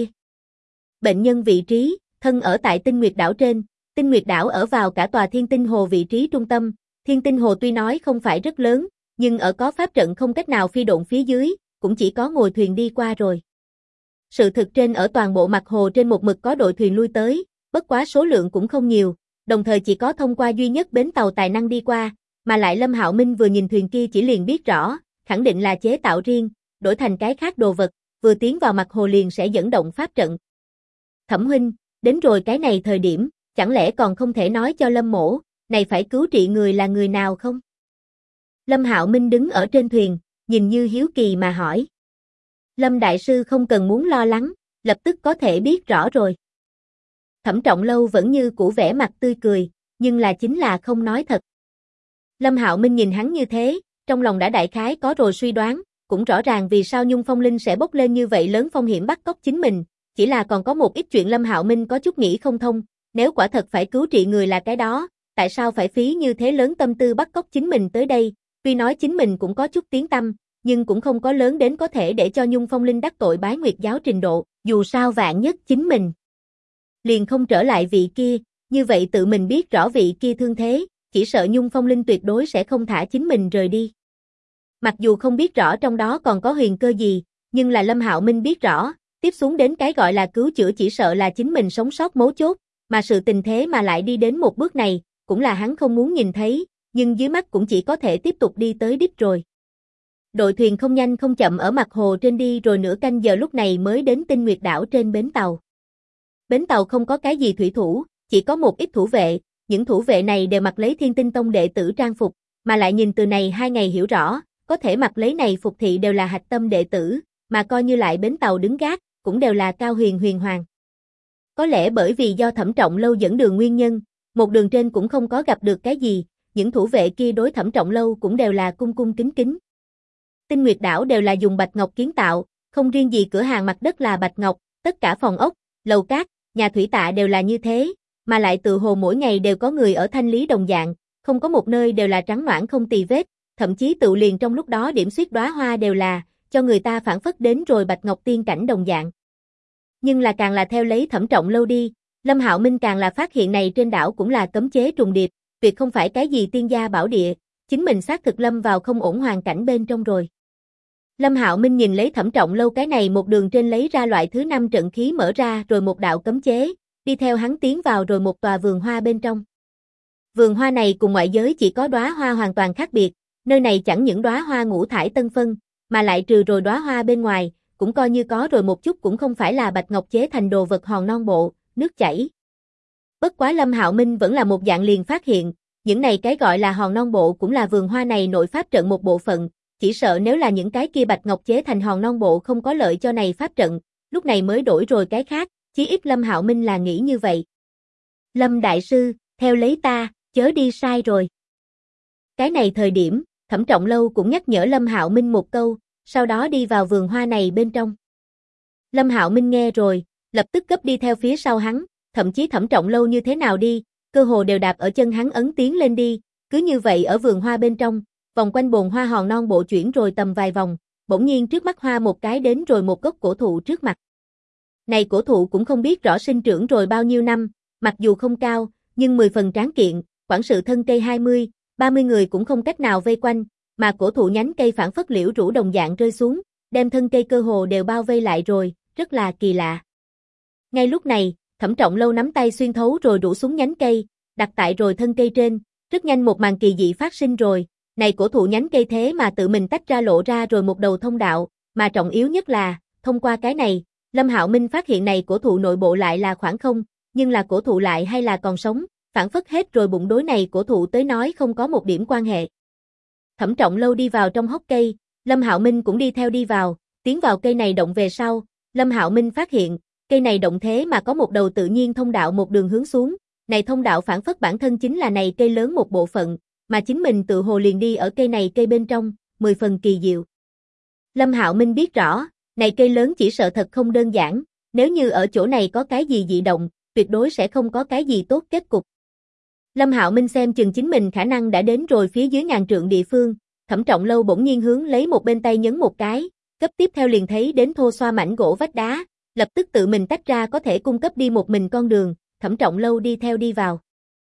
Bệnh nhân vị trí, thân ở tại Tinh Nguyệt đảo trên, Tinh Nguyệt đảo ở vào cả tòa Thiên Tinh Hồ vị trí trung tâm, Thiên Tinh Hồ tuy nói không phải rất lớn, nhưng ở có pháp trận không cách nào phi độn phía dưới, cũng chỉ có ngồi thuyền đi qua rồi. Sự thực trên ở toàn bộ mặt hồ trên một mực có đội thuyền lui tới, bất quá số lượng cũng không nhiều, đồng thời chỉ có thông qua duy nhất bến tàu tài năng đi qua, mà lại Lâm Hạo Minh vừa nhìn thuyền kia chỉ liền biết rõ, khẳng định là chế tạo riêng, đổi thành cái khác đồ vật, vừa tiến vào mặt hồ liền sẽ dẫn động pháp trận. Thẩm huynh, đến rồi cái này thời điểm, chẳng lẽ còn không thể nói cho Lâm mỗ, này phải cứu trị người là người nào không? Lâm Hạo Minh đứng ở trên thuyền, nhìn như hiếu kỳ mà hỏi. Lâm đại sư không cần muốn lo lắng, lập tức có thể biết rõ rồi. Thẩm Trọng Lâu vẫn như cũ vẻ mặt tươi cười, nhưng là chính là không nói thật. Lâm Hạo Minh nhìn hắn như thế, trong lòng đã đại khái có rồi suy đoán, cũng rõ ràng vì sao Nhung Phong Linh sẽ bốc lên như vậy lớn phong hiểm bắt cóc chính mình, chỉ là còn có một ít chuyện Lâm Hạo Minh có chút nghĩ không thông, nếu quả thật phải cứu trị người là cái đó, tại sao phải phí như thế lớn tâm tư bắt cóc chính mình tới đây, tuy nói chính mình cũng có chút tiếng tăm, nhưng cũng không có lớn đến có thể để cho Nhung Phong Linh đắc tội Bái Nguyệt giáo trình độ, dù sao vạn nhất chính mình liền không trở lại vị kia, như vậy tự mình biết rõ vị kia thương thế, chỉ sợ Nhung Phong Linh tuyệt đối sẽ không thả chính mình rời đi. Mặc dù không biết rõ trong đó còn có huyền cơ gì, nhưng là Lâm Hạo Minh biết rõ, tiếp xuống đến cái gọi là cứu chữa chỉ sợ là chính mình sống sót mấu chốt, mà sự tình thế mà lại đi đến một bước này, cũng là hắn không muốn nhìn thấy, nhưng dưới mắt cũng chỉ có thể tiếp tục đi tới đích rồi. Đội thuyền không nhanh không chậm ở mặt hồ trên đi rồi nửa canh giờ lúc này mới đến Tinh Nguyệt đảo trên bến tàu. Bến tàu không có cái gì thủy thủ, chỉ có một ít thủ vệ, những thủ vệ này đều mặc lấy Thiên Tinh Tông đệ tử trang phục, mà lại nhìn từ này 2 ngày hiểu rõ, có thể mặc lấy này phục thị đều là hạch tâm đệ tử, mà coi như lại bến tàu đứng gác, cũng đều là cao huyền huyền hoàng. Có lẽ bởi vì do Thẩm Trọng Lâu dẫn đường nguyên nhân, một đường trên cũng không có gặp được cái gì, những thủ vệ kia đối Thẩm Trọng Lâu cũng đều là cung cung kính kính. Tinh Nguyệt đảo đều là dùng bạch ngọc kiến tạo, không riêng gì cửa hàng mặt đất là bạch ngọc, tất cả phòng ốc, lầu cát, nhà thủy tạ đều là như thế, mà lại tự hồ mỗi ngày đều có người ở thanh lý đồng dạng, không có một nơi đều là trắng noãn không tì vết, thậm chí tự liền trong lúc đó điểm xuyết đóa hoa đều là, cho người ta phảng phất đến rồi bạch ngọc tiên cảnh đồng dạng. Nhưng là càng là theo lấy Thẩm Trọng Lâu đi, Lâm Hạo Minh càng là phát hiện này trên đảo cũng là cấm chế trùng điệp, tuyệt không phải cái gì tiên gia bảo địa, chính mình xác thực lâm vào không ổn hoàn cảnh bên trong rồi. Lâm Hạo Minh nhìn lấy Thẩm Trọng Lâu cái này một đường trên lấy ra loại thứ 5 trận khí mở ra rồi một đạo cấm chế, đi theo hắn tiến vào rồi một tòa vườn hoa bên trong. Vườn hoa này cùng ngoại giới chỉ có đóa hoa hoàn toàn khác biệt, nơi này chẳng những đóa hoa ngũ thải tân phân, mà lại trừ rồi đóa hoa bên ngoài, cũng coi như có rồi một chút cũng không phải là bạch ngọc chế thành đồ vật hòn non bộ, nước chảy. Bất quá Lâm Hạo Minh vẫn là một dạng liền phát hiện, những này cái gọi là hòn non bộ cũng là vườn hoa này nội pháp trận một bộ phận, chỉ sợ nếu là những cái kia bạch ngọc chế thành hòn non bộ không có lợi cho này pháp trận, lúc này mới đổi rồi cái khác, chí ít Lâm Hạo Minh là nghĩ như vậy. Lâm đại sư, theo lấy ta, chớ đi sai rồi. Cái này thời điểm, Thẩm Trọng Lâu cũng nhắc nhở Lâm Hạo Minh một câu, sau đó đi vào vườn hoa này bên trong. Lâm Hạo Minh nghe rồi, lập tức gấp đi theo phía sau hắn, thậm chí Thẩm Trọng Lâu như thế nào đi, cơ hồ đều đạp ở chân hắn ấn tiến lên đi, cứ như vậy ở vườn hoa bên trong, vòng quanh bồn hoa hòn non bộ chuyển rồi tầm vài vòng, bỗng nhiên trước mắt hoa một cái đến rồi một gốc cổ thụ trước mặt. Này cổ thụ cũng không biết rõ sinh trưởng rồi bao nhiêu năm, mặc dù không cao, nhưng 10 phần tráng kiện, quản sự thân cây 20, 30 người cũng không cách nào vây quanh, mà cổ thụ nhánh cây phản phất liễu rũ đồng dạng rơi xuống, đem thân cây cơ hồ đều bao vây lại rồi, rất là kỳ lạ. Ngay lúc này, Thẩm Trọng Lâu nắm tay xuyên thấu rồi rũ xuống nhánh cây, đặt tại rồi thân cây trên, rất nhanh một màn kỳ dị phát sinh rồi, này cổ thụ nhánh cây thế mà tự mình tách ra lộ ra rồi một đầu thông đạo, mà trọng yếu nhất là, thông qua cái này, Lâm Hạo Minh phát hiện này cổ thụ nội bộ lại là khoảng không, nhưng là cổ thụ lại hay là còn sống, phản phất hết rồi bụng đối này cổ thụ tới nói không có một điểm quan hệ. Thẩm Trọng Lâu đi vào trong hốc cây, Lâm Hạo Minh cũng đi theo đi vào, tiến vào cây này động về sau, Lâm Hạo Minh phát hiện, cây này động thế mà có một đầu tự nhiên thông đạo một đường hướng xuống, này thông đạo phản phất bản thân chính là này cây lớn một bộ phận, mà chính mình tự hồ liền đi ở cây này cây bên trong, 10 phần kỳ diệu. Lâm Hạo Minh biết rõ, này cây lớn chỉ sợ thật không đơn giản, nếu như ở chỗ này có cái gì dị động, tuyệt đối sẽ không có cái gì tốt kết cục. Lâm Hạo Minh xem chừng chính mình khả năng đã đến rồi phía dưới ngàn trượng địa phương, Thẩm Trọng Lâu bỗng nhiên hướng lấy một bên tay nhấn một cái, cấp tiếp theo liền thấy đến thô xoa mảnh gỗ vách đá, lập tức tự mình tách ra có thể cung cấp đi một mình con đường, Thẩm Trọng Lâu đi theo đi vào.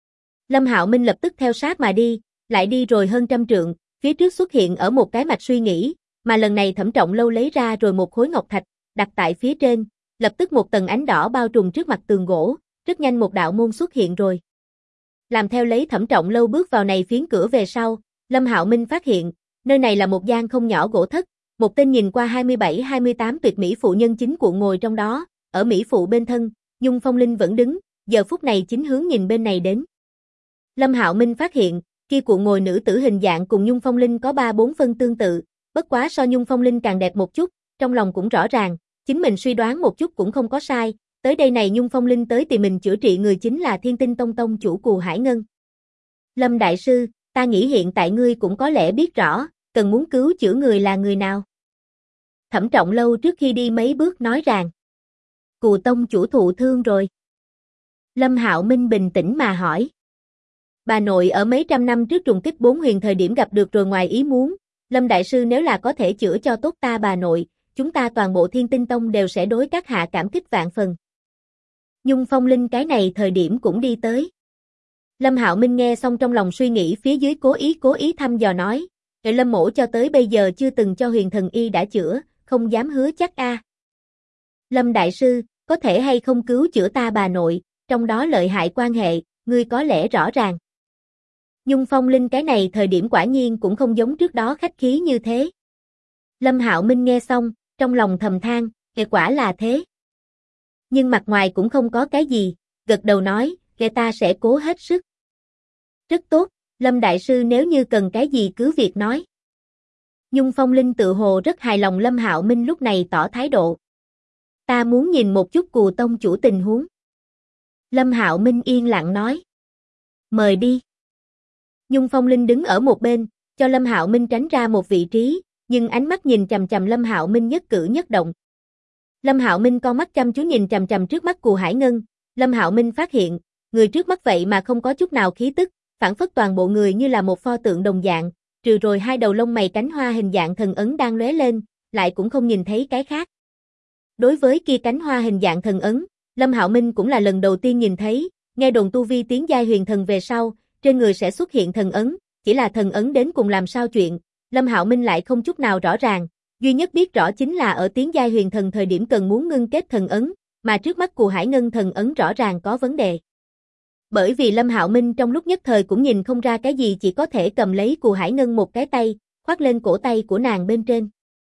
Lâm Hạo Minh lập tức theo sát mà đi, lại đi rồi hơn trăm trượng, phía trước xuất hiện ở một cái mạch suy nghĩ, mà lần này Thẩm Trọng Lâu lấy ra rồi một khối ngọc thạch, đặt tại phía trên, lập tức một tầng ánh đỏ bao trùm trước mặt tường gỗ, rất nhanh một đạo môn xuất hiện rồi. Làm theo lấy Thẩm Trọng Lâu bước vào này phiến cửa về sau, Lâm Hạo Minh phát hiện, nơi này là một gian không nhỏ gỗ thất, một tên nhìn qua 27-28 tuyệt mỹ phụ nhân chính cuộn ngồi trong đó, ở mỹ phụ bên thân, Nhung Phong Linh vẫn đứng, giờ phút này chính hướng nhìn bên này đến. Lâm Hạo Minh phát hiện, kia cuộn ngồi nữ tử hình dạng cùng Nhung Phong Linh có 3-4 phân tương tự, bất quá so Nhung Phong Linh càng đẹp một chút, trong lòng cũng rõ ràng, chính mình suy đoán một chút cũng không có sai, tới đây này Nhung Phong Linh tới tìm mình chữa trị người chính là Thiên Tinh Tông tông chủ Cù Hải Ngân. Lâm đại sư, ta nghĩ hiện tại ngươi cũng có lẽ biết rõ, cần muốn cứu chữa người là người nào. Thẩm Trọng Lâu trước khi đi mấy bước nói rằng, Cù tông chủ thụ thương rồi. Lâm Hạo Minh bình tĩnh mà hỏi. Bà nội ở mấy trăm năm trước trùng kích 4 huyền thời điểm gặp được rồi ngoài ý muốn, Lâm đại sư nếu là có thể chữa cho tốt ta bà nội, chúng ta toàn bộ Thiên Tinh Tông đều sẽ đối các hạ cảm kích vạn phần. Nhung Phong Linh cái này thời điểm cũng đi tới. Lâm Hạo Minh nghe xong trong lòng suy nghĩ phía dưới cố ý thăm dò nói, Lâm mỗ cho tới bây giờ chưa từng cho huyền thần y đã chữa, không dám hứa chắc a. Lâm đại sư, có thể hay không cứu chữa ta bà nội, trong đó lợi hại quan hệ, ngươi có lẽ rõ ràng. Nhung Phong Linh cái này thời điểm quả nhiên cũng không giống trước đó khách khí như thế. Lâm Hạo Minh nghe xong, trong lòng thầm than, quả là thế. Nhưng mặt ngoài cũng không có cái gì, gật đầu nói, ta sẽ cố hết sức. Rất tốt, Lâm đại sư nếu như cần cái gì cứ việc nói. Nhung Phong Linh tự hồ rất hài lòng Lâm Hạo Minh lúc này tỏ thái độ. Ta muốn nhìn một chút Cù tông chủ tình huống. Lâm Hạo Minh yên lặng nói. Mời đi. Nhung Phong Linh đứng ở một bên, cho Lâm Hạo Minh tránh ra một vị trí, nhưng ánh mắt nhìn chằm chằm Lâm Hạo Minh nhất cử nhất động. Lâm Hạo Minh con mắt chăm chú nhìn chằm chằm trước mắt Cù Hải Ngân, Lâm Hạo Minh phát hiện, người trước mắt vậy mà không có chút nào khí tức, phản phất toàn bộ người như là một pho tượng đồng dạng, trừ rồi hai đầu lông mày cánh hoa hình dạng thần ấn đang lóe lên, lại cũng không nhìn thấy cái khác. Đối với kia cánh hoa hình dạng thần ấn, Lâm Hạo Minh cũng là lần đầu tiên nhìn thấy, nghe đồn tu vi tiến giai huyền thần về sau, trên người sẽ xuất hiện thần ấn, chỉ là thần ấn đến cùng làm sao chuyện, Lâm Hạo Minh lại không chút nào rõ ràng, duy nhất biết rõ chính là ở tiến giai huyền thần thời điểm cần muốn ngưng kết thần ấn, mà trước mắt Cù Hải Ngân thần ấn rõ ràng có vấn đề. Bởi vì Lâm Hạo Minh trong lúc nhất thời cũng nhìn không ra cái gì, chỉ có thể cầm lấy Cù Hải Ngân một cái tay, khoác lên cổ tay của nàng bên trên.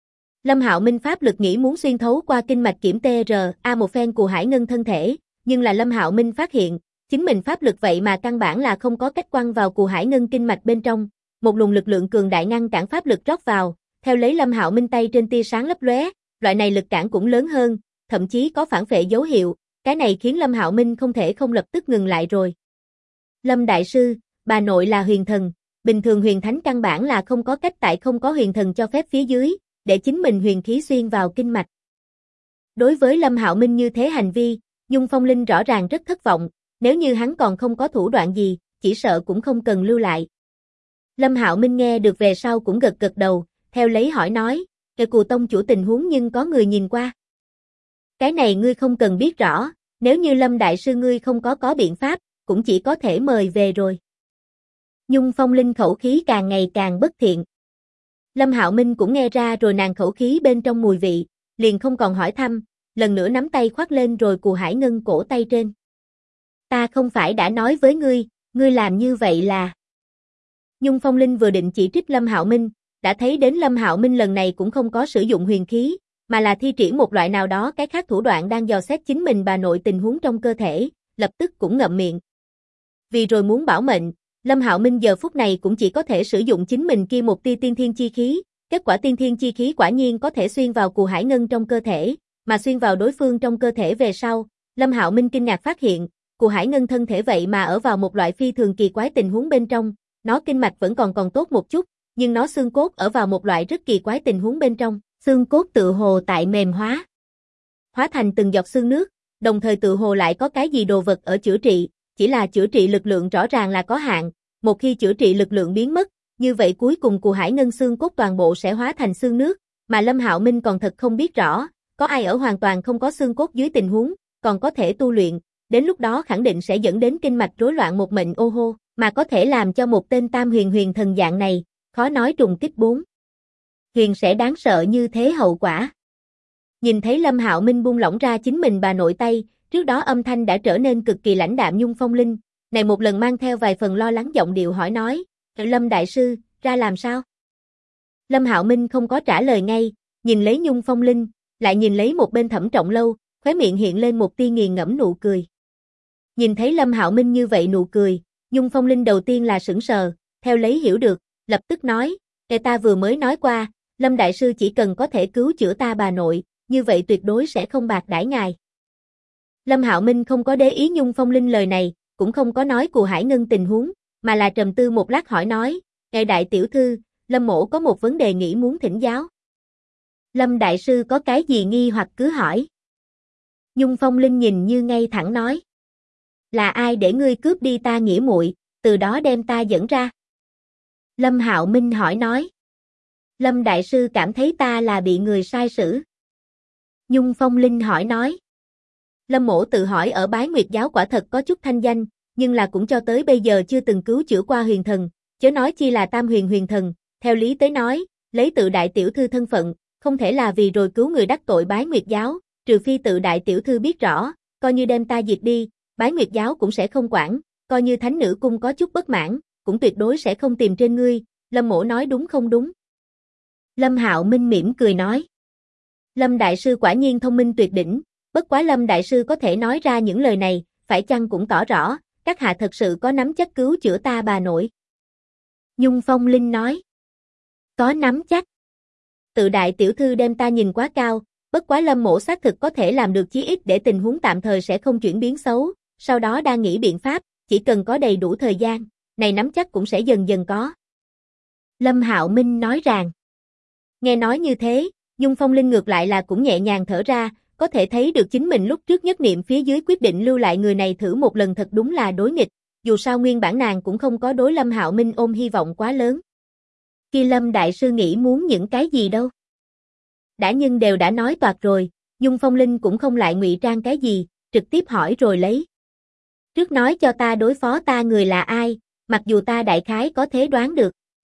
Lâm Hạo Minh pháp lực nghĩ muốn xuyên thấu qua kinh mạch kiểm TRA một phen Cù Hải Ngân thân thể, nhưng là Lâm Hạo Minh phát hiện, chính mình pháp lực vậy mà căn bản là không có cách quăng vào Cù Hải Ngân kinh mạch bên trong, một luồng lực lượng cường đại ngăn cản pháp lực rót vào, theo lấy Lâm Hạo Minh tay trên tia sáng lấp lóe, loại này lực cản cũng lớn hơn, thậm chí có phản phệ dấu hiệu, cái này khiến Lâm Hạo Minh không thể không lập tức ngừng lại rồi. Lâm đại sư, bà nội là huyền thần, bình thường huyền thánh căn bản là không có cách tại không có huyền thần cho phép phía dưới, để chính mình huyền khí xuyên vào kinh mạch. Đối với Lâm Hạo Minh như thế hành vi, Nhung Phong Linh rõ ràng rất thất vọng, nếu như hắn còn không có thủ đoạn gì, chỉ sợ cũng không cần lưu lại. Lâm Hạo Minh nghe được về sau cũng gật gật đầu, theo lấy hỏi nói, cái Cù tông chủ tình huống nhưng có người nhìn qua. Cái này ngươi không cần biết rõ, nếu như Lâm đại sư ngươi không có biện pháp, cũng chỉ có thể mời về rồi. Nhung Phong Linh khẩu khí càng ngày càng bất thiện. Lâm Hạo Minh cũng nghe ra rồi nàng khẩu khí bên trong mùi vị, liền không còn hỏi thăm, lần nữa nắm tay khoác lên rồi Cù Hải Ngân cổ tay trên. Ta không phải đã nói với ngươi làm như vậy là... Nhung Phong Linh vừa định chỉ trích Lâm Hạo Minh, đã thấy đến Lâm Hạo Minh lần này cũng không có sử dụng huyền khí, mà là thi triển một loại nào đó cái khác thủ đoạn đang dò xét chính mình bà nội tình huống trong cơ thể, lập tức cũng ngậm miệng. Vì rồi muốn bảo mệnh, Lâm Hạo Minh giờ phút này cũng chỉ có thể sử dụng chính mình kia một tia tiên thiên chi khí, kết quả tiên thiên chi khí quả nhiên có thể xuyên vào Cù Hải Ngân trong cơ thể, mà xuyên vào đối phương trong cơ thể về sau, Lâm Hạo Minh kinh ngạc phát hiện, Cù Hải Ngân thân thể vậy mà ở vào một loại phi thường kỳ quái tình huống bên trong, nó kinh mạch vẫn còn tốt một chút, nhưng nó xương cốt ở vào một loại rất kỳ quái tình huống bên trong, xương cốt tự hồ tại mềm hóa thành từng giọt xương nước, đồng thời tự hồ lại có cái gì đồ vật ở chữa trị, chỉ là chữa trị lực lượng rõ ràng là có hạn, một khi chữa trị lực lượng biến mất, như vậy cuối cùng Cù Hải Ngân xương cốt toàn bộ sẽ hóa thành xương nước, mà Lâm Hạo Minh còn thật không biết rõ, có ai ở hoàn toàn không có xương cốt dưới tình huống, còn có thể tu luyện, đến lúc đó khẳng định sẽ dẫn đến kinh mạch rối loạn một mệnh ô hô, mà có thể làm cho một tên tam huyền thần dạng này, khó nói trùng kích 4 huyền sẽ đáng sợ như thế hậu quả. Nhìn thấy Lâm Hạo Minh buông lỏng ra chính mình bà nội tay, trước đó âm thanh đã trở nên cực kỳ lãnh đạm Nhung Phong Linh, này một lần mang theo vài phần lo lắng giọng điệu hỏi nói, Lâm đại sư, ra làm sao? Lâm Hạo Minh không có trả lời ngay, nhìn lấy Nhung Phong Linh, lại nhìn lấy một bên Thẩm Trọng Lâu, khóe miệng hiện lên một tia nghiền ngẫm nụ cười. Nhìn thấy Lâm Hạo Minh như vậy nụ cười, Nhung Phong Linh đầu tiên là sững sờ, theo lấy hiểu được, lập tức nói, ta vừa mới nói qua, Lâm đại sư chỉ cần có thể cứu chữa ta bà nội, như vậy tuyệt đối sẽ không bạc đãi ngài. Lâm Hạo Minh không có để ý Nhung Phong Linh lời này, cũng không có nói Cù Hải Ngân tình huống, mà là trầm tư một lát hỏi nói, ngài đại tiểu thư, Lâm mỗ có một vấn đề nghĩ muốn thỉnh giáo. Lâm đại sư có cái gì nghi hoặc cứ hỏi. Nhung Phong Linh nhìn như ngay thẳng nói, là ai để ngươi cướp đi ta nghĩa muội, từ đó đem ta dẫn ra? Lâm Hạo Minh hỏi nói, Lâm đại sư cảm thấy ta là bị người sai xử. Nhung Phong Linh hỏi nói, Lâm mỗ tự hỏi ở Bái Nguyệt giáo quả thật có chút thanh danh, nhưng là cũng cho tới bây giờ chưa từng cứu chữa qua huyền thần, chớ nói chi là tam huyền thần, theo lý tới nói, lấy tự đại tiểu thư thân phận, không thể là vì rồi cứu người đắc tội Bái Nguyệt giáo, trừ phi tự đại tiểu thư biết rõ, coi như đem ta diệt đi, Bái Nguyệt giáo cũng sẽ không quản, coi như thánh nữ cung có chút bất mãn, cũng tuyệt đối sẽ không tìm trên ngươi, Lâm mỗ nói đúng không đúng? Lâm Hạo Minh mỉm cười nói, Lâm đại sư quả nhiên thông minh tuyệt đỉnh, bất quá Lâm đại sư có thể nói ra những lời này, phải chăng cũng tỏ rõ, các hạ thật sự có nắm chắc cứu chữa ta bà nội. Nhung Phong Linh nói, có nắm chắc. Tự đại tiểu thư đem ta nhìn quá cao, bất quá Lâm mỗ xác thực có thể làm được chí ít để tình huống tạm thời sẽ không chuyển biến xấu, sau đó đang nghĩ biện pháp, chỉ cần có đầy đủ thời gian, này nắm chắc cũng sẽ dần dần có. Lâm Hạo Minh nói rằng, nghe nói như thế, Nhung Phong Linh ngược lại là cũng nhẹ nhàng thở ra, có thể thấy được chính mình lúc trước nhất niệm phía dưới quyết định lưu lại người này thử một lần thật đúng là đối nghịch, dù sao nguyên bản nàng cũng không có đối Lâm Hạo Minh ôm hy vọng quá lớn. Kia Lâm đại sư nghĩ muốn những cái gì đâu? Đã nhưng đều đã nói toạc rồi, Nhung Phong Linh cũng không lại ngụy trang cái gì, trực tiếp hỏi rồi lấy. Trước nói cho ta đối phó ta người là ai, Mặc dù ta đại khái có thể đoán được.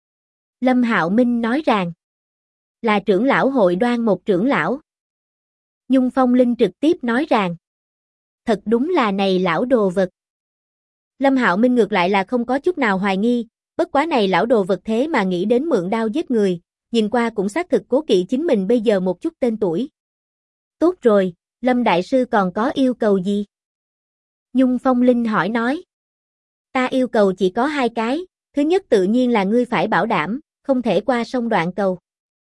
Lâm Hạo Minh nói rằng, là trưởng lão hội Đoan một trưởng lão. Nhung Phong Linh trực tiếp nói rằng, thật đúng là này lão đồ vật. Lâm Hạo Minh ngược lại là không có chút nào hoài nghi, bất quá này lão đồ vật thế mà nghĩ đến mượn đao giết người, nhìn qua cũng xác thực cố kỵ chính mình bây giờ một chút tên tuổi. Tốt rồi, Lâm Đại Sư còn có yêu cầu gì? Nhung Phong Linh hỏi nói. Ta yêu cầu chỉ có 2 cái, thứ nhất tự nhiên là ngươi phải bảo đảm, không thể qua sông Đoạn Cầu.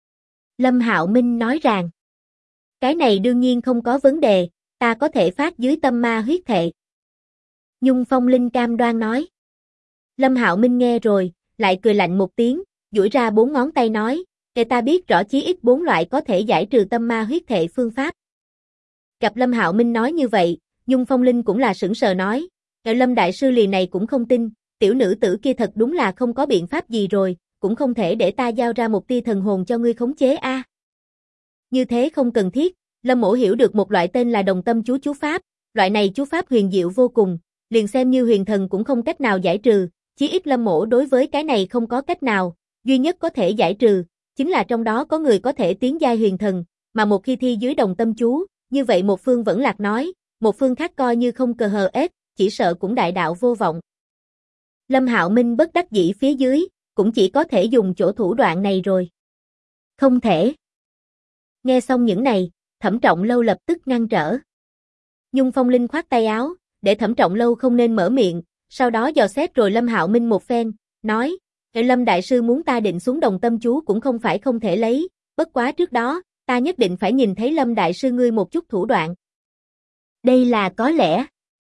Lâm Hạo Minh nói rằng, cái này đương nhiên không có vấn đề, ta có thể phát dưới tâm ma huyết thệ. Nhung Phong Linh cam đoan nói. Lâm Hạo Minh nghe rồi, lại cười lạnh một tiếng, duỗi ra 4 ngón tay nói, để ta biết rõ chí ít 4 loại có thể giải trừ tâm ma huyết thệ phương pháp. Gặp Lâm Hạo Minh nói như vậy, Nhung Phong Linh cũng là sững sờ nói, Lâm Đại Sư liền này cũng không tin, tiểu nữ tử kia thật đúng là không có biện pháp gì rồi, cũng không thể để ta giao ra một tia thần hồn cho ngươi khống chế a. Như thế không cần thiết, Lâm Mỗ hiểu được một loại tên là Đồng Tâm chú pháp, loại này chú pháp huyền diệu vô cùng, liền xem như huyền thần cũng không cách nào giải trừ, chí ít Lâm Mỗ đối với cái này không có cách nào, duy nhất có thể giải trừ, chính là trong đó có người có thể tiến giai huyền thần, mà một khi thi dưới Đồng Tâm chú, như vậy một phương vẫn lạc nói, một phương khác coi như không cờ hờ ết, chỉ sợ cũng đại đạo vô vọng. Lâm Hạo Minh bất đắc dĩ phía dưới, cũng chỉ có thể dùng chỗ thủ đoạn này rồi. Không thể. Nghe xong những này, Thẩm Trọng Lâu lập tức ngăn trở. Nhung Phong Linh khoát tay áo, để Thẩm Trọng Lâu không nên mở miệng, sau đó dò xét rồi Lâm Hạo Minh một phen, nói, Lâm Đại Sư muốn ta định xuống Đồng Tâm chú cũng không phải không thể lấy, bất quá trước đó, ta nhất định phải nhìn thấy Lâm Đại Sư ngươi một chút thủ đoạn. Đây là có lẽ.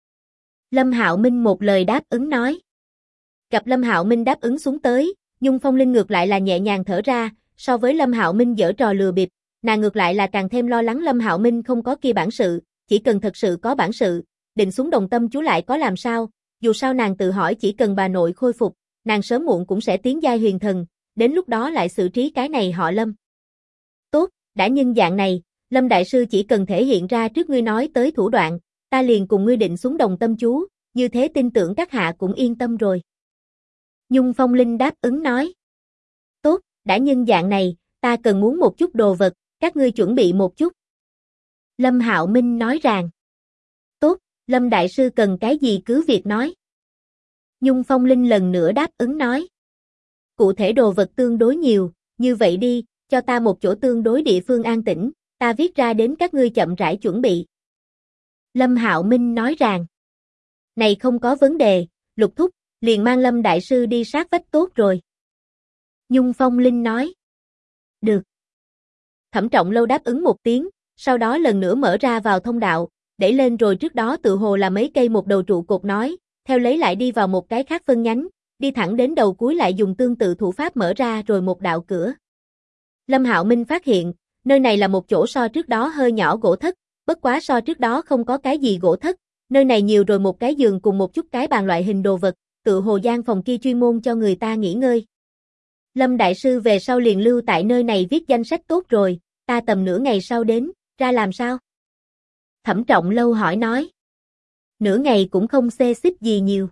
Lâm Hạo Minh một lời đáp ứng nói. Gặp Lâm Hạo Minh đáp ứng xuống tới, Nhung Phong Linh ngược lại là nhẹ nhàng thở ra, so với Lâm Hạo Minh giở trò lừa bịp, nàng ngược lại là càng thêm lo lắng Lâm Hạo Minh không có kia bản sự, chỉ cần thật sự có bản sự, định xuống Đồng Tâm chú lại có làm sao, dù sao nàng tự hỏi chỉ cần bà nội khôi phục, nàng sớm muộn cũng sẽ tiến giai huyền thần, đến lúc đó lại xử trí cái này họ Lâm. Tốt, đã nhân dạng này, Lâm Đại Sư chỉ cần thể hiện ra trước ngươi nói tới thủ đoạn, ta liền cùng ngươi định xuống Đồng Tâm chú, như thế tin tưởng các hạ cũng yên tâm rồi. Nhung Phong Linh đáp ứng nói. Tốt, đã nhân dạng này, ta cần muốn một chút đồ vật, các ngươi chuẩn bị một chút. Lâm Hạo Minh nói rằng. Tốt, Lâm Đại Sư cần cái gì cứ việc nói. Nhung Phong Linh lần nữa đáp ứng nói. Cụ thể đồ vật tương đối nhiều, như vậy đi, cho ta một chỗ tương đối địa phương an tĩnh, ta viết ra đến các ngươi chậm rãi chuẩn bị. Lâm Hạo Minh nói rằng. Này không có vấn đề, Lục Thúc, liền mang Lâm Đại Sư đi sát vách tốt rồi. Nhung Phong Linh nói. Được. Thẩm Trọng Lâu đáp ứng một tiếng, sau đó lần nữa mở ra vào thông đạo, đẩy lên rồi trước đó tự hồ là mấy cây một đầu trụ cột nói, theo lấy lại đi vào một cái khác phân nhánh, đi thẳng đến đầu cuối lại dùng tương tự thủ pháp mở ra rồi một đạo cửa. Lâm Hạo Minh phát hiện, nơi này là một chỗ so trước đó hơi nhỏ gỗ thất, bất quá so trước đó không có cái gì gỗ thất, nơi này nhiều rồi một cái giường cùng một chút cái bàn loại hình đồ vật, tự hồ gian phòng kia chuyên môn cho người ta nghỉ ngơi. Lâm Đại Sư về sau liền lưu tại nơi này viết danh sách tốt rồi, ta tầm nửa ngày sau đến, ra làm sao? Thẩm Trọng Lâu hỏi nói. Nửa ngày cũng không xê xích gì nhiều.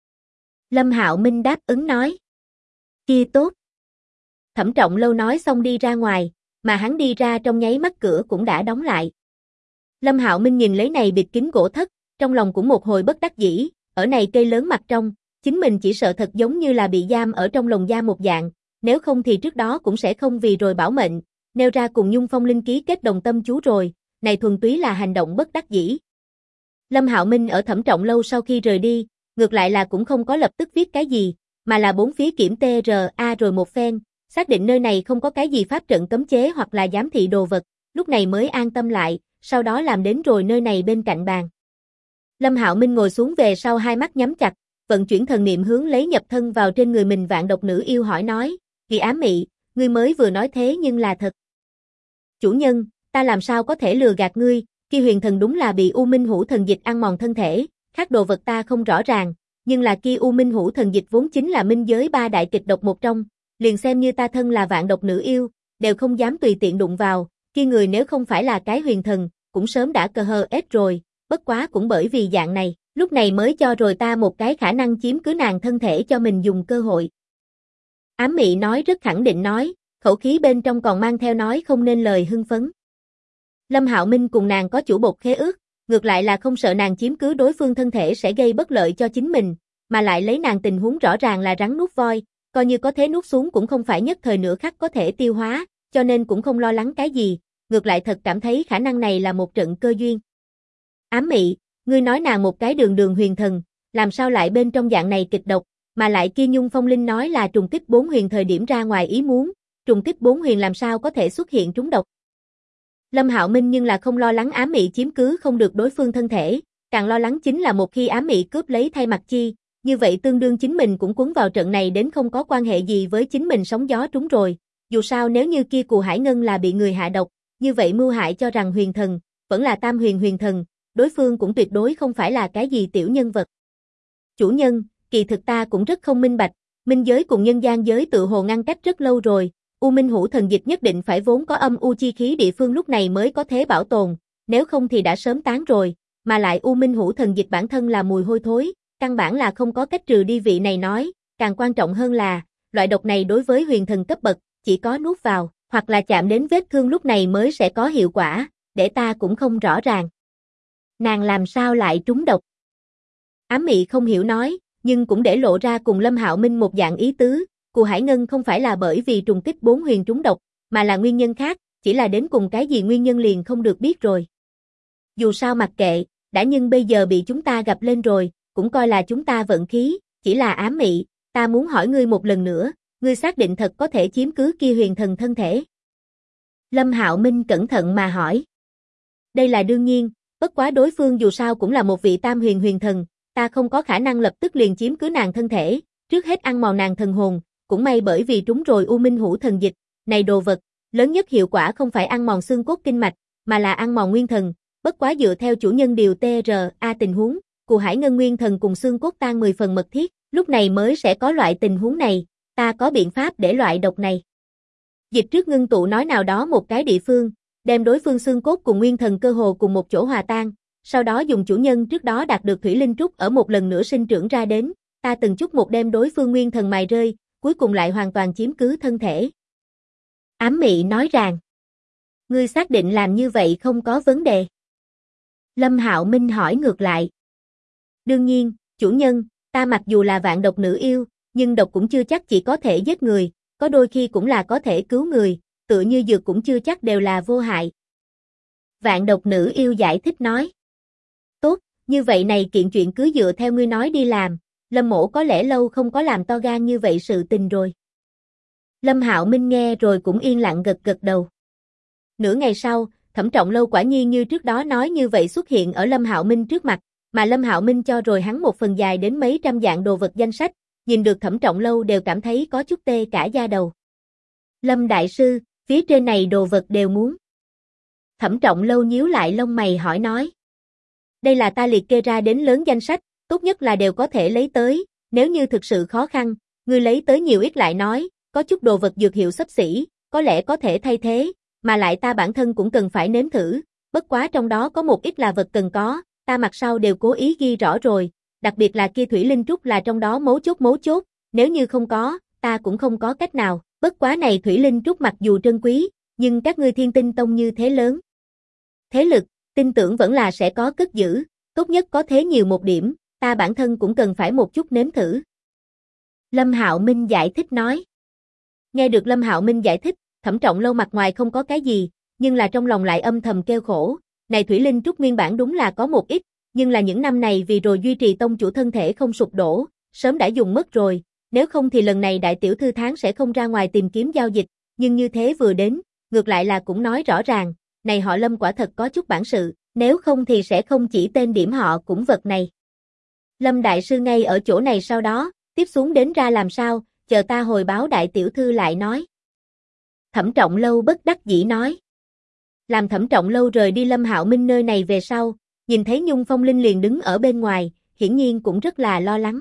Lâm Hạo Minh đáp ứng nói. Kia tốt. Thẩm Trọng Lâu nói xong đi ra ngoài, mà hắn đi ra trong nháy mắt cửa cũng đã đóng lại. Lâm Hạo Minh nhìn lấy này bịt kín gỗ thất, trong lòng cũng một hồi bất đắc dĩ, ở này cây lớn mặt trong, chính mình chỉ sợ thật giống như là bị giam ở trong lồng giam một dạng, nếu không thì trước đó cũng sẽ không vì rồi bảo mệnh, nêu ra cùng Nhung Phong Linh ký kết Đồng Tâm chú rồi, này thuần túy là hành động bất đắc dĩ. Lâm Hạo Minh ở Thẩm Trọng Lâu sau khi rời đi, ngược lại là cũng không có lập tức viết cái gì, mà là bốn phía kiểm TRA rồi một phen, xác định nơi này không có cái gì pháp trận cấm chế hoặc là giám thị đồ vật, lúc này mới an tâm lại, sau đó làm đến rồi nơi này bên cạnh bàn. Lâm Hạo Minh ngồi xuống về sau hai mắt nhắm chặt, vận chuyển thần niệm hướng lấy nhập thân vào trên người mình vạn độc nữ yêu hỏi nói, Kỳ Ám Mị, ngươi mới vừa nói thế nhưng là thật. Chủ nhân, ta làm sao có thể lừa gạt ngươi, kia huyền thần đúng là bị U Minh Hữu thần dịch ăn mòn thân thể, khác đồ vật ta không rõ ràng, nhưng là kia U Minh Hữu thần dịch vốn chính là minh giới ba đại kịch độc một trong, liền xem như ta thân là vạn độc nữ yêu, đều không dám tùy tiện đụng vào, kia người nếu không phải là cái huyền thần, cũng sớm đã cờ hờ ết rồi, bất quá cũng bởi vì dạng này, lúc này mới cho rồi ta một cái khả năng chiếm cứ nàng thân thể cho mình dùng cơ hội. Ám Mị nói rất khẳng định nói, khẩu khí bên trong còn mang theo nói không nên lời hưng phấn. Lâm Hạo Minh cùng nàng có chủ bột khế ước, ngược lại là không sợ nàng chiếm cứ đối phương thân thể sẽ gây bất lợi cho chính mình, mà lại lấy nàng tình huống rõ ràng là rắn nuốt voi, coi như có thế nuốt xuống cũng không phải nhất thời nửa khắc có thể tiêu hóa, cho nên cũng không lo lắng cái gì, ngược lại thật cảm thấy khả năng này là một trận cơ duyên. Ám Mị, ngươi nói nàng một cái đường đường huyền thần, làm sao lại bên trong dạng này kịch độc, mà lại kia Nhung Phong Linh nói là trùng kích 4 huyền thời điểm ra ngoài ý muốn, trùng kích 4 huyền làm sao có thể xuất hiện trúng độc. Lâm Hạo Minh nhưng là không lo lắng Ám Mị chiếm cứ không được đối phương thân thể, càng lo lắng chính là một khi Ám Mị cướp lấy thay mặt chi, như vậy tương đương chính mình cũng cuốn vào trận này đến không có quan hệ gì với chính mình sóng gió trúng rồi, dù sao nếu như kia Cù Hải Ngân là bị người hạ độc, như vậy mưu hại cho rằng huyền thần, vẫn là tam huyền huyền thần, đối phương cũng tuyệt đối không phải là cái gì tiểu nhân vật. Chủ nhân, kỳ thực ta cũng rất không minh bạch, minh giới cùng nhân gian giới tự hồ ngăn cách rất lâu rồi, U Minh Hữu thần dịch nhất định phải vốn có âm u chi khí địa phương lúc này mới có thể bảo tồn, nếu không thì đã sớm tán rồi, mà lại U Minh Hữu thần dịch bản thân là mùi hôi thối, căn bản là không có cách trừ đi vị này nói, càng quan trọng hơn là, loại độc này đối với huyền thần cấp bậc, chỉ có nuốt vào, hoặc là chạm đến vết thương lúc này mới sẽ có hiệu quả, để ta cũng không rõ ràng. Nàng làm sao lại trúng độc? Ám Mị không hiểu nói, nhưng cũng để lộ ra cùng Lâm Hạo Minh một dạng ý tứ, Cù Hải Ngân không phải là bởi vì trùng kích 4 huyền trúng độc, mà là nguyên nhân khác, chỉ là đến cùng cái gì nguyên nhân liền không được biết rồi. Dù sao mặc kệ, đã nhưng bây giờ bị chúng ta gặp lên rồi, cũng coi là chúng ta vận khí, chỉ là Ám Mị, ta muốn hỏi ngươi một lần nữa, ngươi xác định thật có thể chiếm cứ kia huyền thần thân thể? Lâm Hạo Minh cẩn thận mà hỏi. Đây là đương nhiên, bất quá đối phương dù sao cũng là một vị tam huyền huyền thần, ta không có khả năng lập tức liền chiếm cứ nàng thân thể, trước hết ăn mòn nàng thần hồn, cũng may bởi vì trúng rồi U Minh Hữu thần dịch, này đồ vật, lớn nhất hiệu quả không phải ăn mòn xương cốt kinh mạch, mà là ăn mòn nguyên thần, bất quá dựa theo chủ nhân điều TRA tình huống, Cù Hải Ngân nguyên thần cùng xương cốt tan 10 phần mật thiết, lúc này mới sẽ có loại tình huống này, ta có biện pháp để loại độc này. Dịch trước ngưng tụ nói nào đó một cái địa phương, đem đối phương xương cốt cùng nguyên thần cơ hồ cùng một chỗ hòa tan, sau đó dùng chủ nhân trước đó đạt được thủy linh trúc ở một lần nữa sinh trưởng ra đến, ta từng chút một đem đối phương nguyên thần mài rơi, cuối cùng lại hoàn toàn chiếm cứ thân thể. Ám Mị nói rằng, ngươi xác định làm như vậy không có vấn đề. Lâm Hạo Minh hỏi ngược lại. Đương nhiên, chủ nhân, ta mặc dù là vạn độc nữ yêu, nhưng độc cũng chưa chắc chỉ có thể giết người, có đôi khi cũng là có thể cứu người, tựa như dược cũng chưa chắc đều là vô hại. Vạn độc nữ yêu giải thích nói. Tốt, như vậy này kiện chuyện cứ dựa theo ngươi nói đi làm, Lâm mỗ có lẽ lâu không có làm to gan như vậy sự tình rồi. Lâm Hạo Minh nghe rồi cũng yên lặng gật gật đầu. Nửa ngày sau, Thẩm Trọng Lâu quả nhiên như trước đó nói như vậy xuất hiện ở Lâm Hạo Minh trước mặt, mà Lâm Hạo Minh cho rồi hắn một phần dài đến mấy trăm dạng đồ vật danh sách, nhìn được Thẩm Trọng Lâu đều cảm thấy có chút tê cả da đầu. Lâm đại sư, phía trên này đồ vật đều muốn. Thẩm Trọng Lâu nhíu lại lông mày hỏi nói. Đây là ta liệt kê ra đến lớn danh sách, tốt nhất là đều có thể lấy tới, nếu như thực sự khó khăn, ngươi lấy tới nhiều ít lại nói, có chút đồ vật dược hiệu xấp xỉ, có lẽ có thể thay thế, mà lại ta bản thân cũng cần phải nếm thử, bất quá trong đó có một ít là vật cần có, ta mặt sau đều cố ý ghi rõ rồi, đặc biệt là kia thủy linh trúc là trong đó mấu chốt, nếu như không có, ta cũng không có cách nào, bất quá này thủy linh trúc mặc dù trân quý, nhưng các ngươi Thiên Tinh Tông như thế lớn thế lực, tin tưởng vẫn là sẽ có cất giữ, tốt nhất có thế nhiều một điểm, ta bản thân cũng cần phải một chút nếm thử. Lâm Hạo Minh giải thích nói. Nghe được Lâm Hạo Minh giải thích, Thẩm Trọng Lâu mặt ngoài không có cái gì, nhưng là trong lòng lại âm thầm kêu khổ, này thủy linh trúc nguyên bản đúng là có một ít, nhưng là những năm này vì rồi duy trì tông chủ thân thể không sụp đổ, sớm đã dùng mất rồi, nếu không thì lần này đại tiểu thư tháng sẽ không ra ngoài tìm kiếm giao dịch, nhưng như thế vừa đến, ngược lại là cũng nói rõ ràng, này họ Lâm quả thật có chút bản sự, nếu không thì sẽ không chỉ tên điểm họ cũng vật này. Lâm đại sư ngay ở chỗ này sau đó, tiếp xuống đến ra làm sao, chờ ta hồi báo đại tiểu thư lại nói. Thẩm Trọng Lâu bất đắc dĩ nói. Làm Thẩm Trọng Lâu rời đi Lâm Hạo Minh nơi này về sau, nhìn thấy Nhung Phong Linh liền đứng ở bên ngoài, hiển nhiên cũng rất là lo lắng.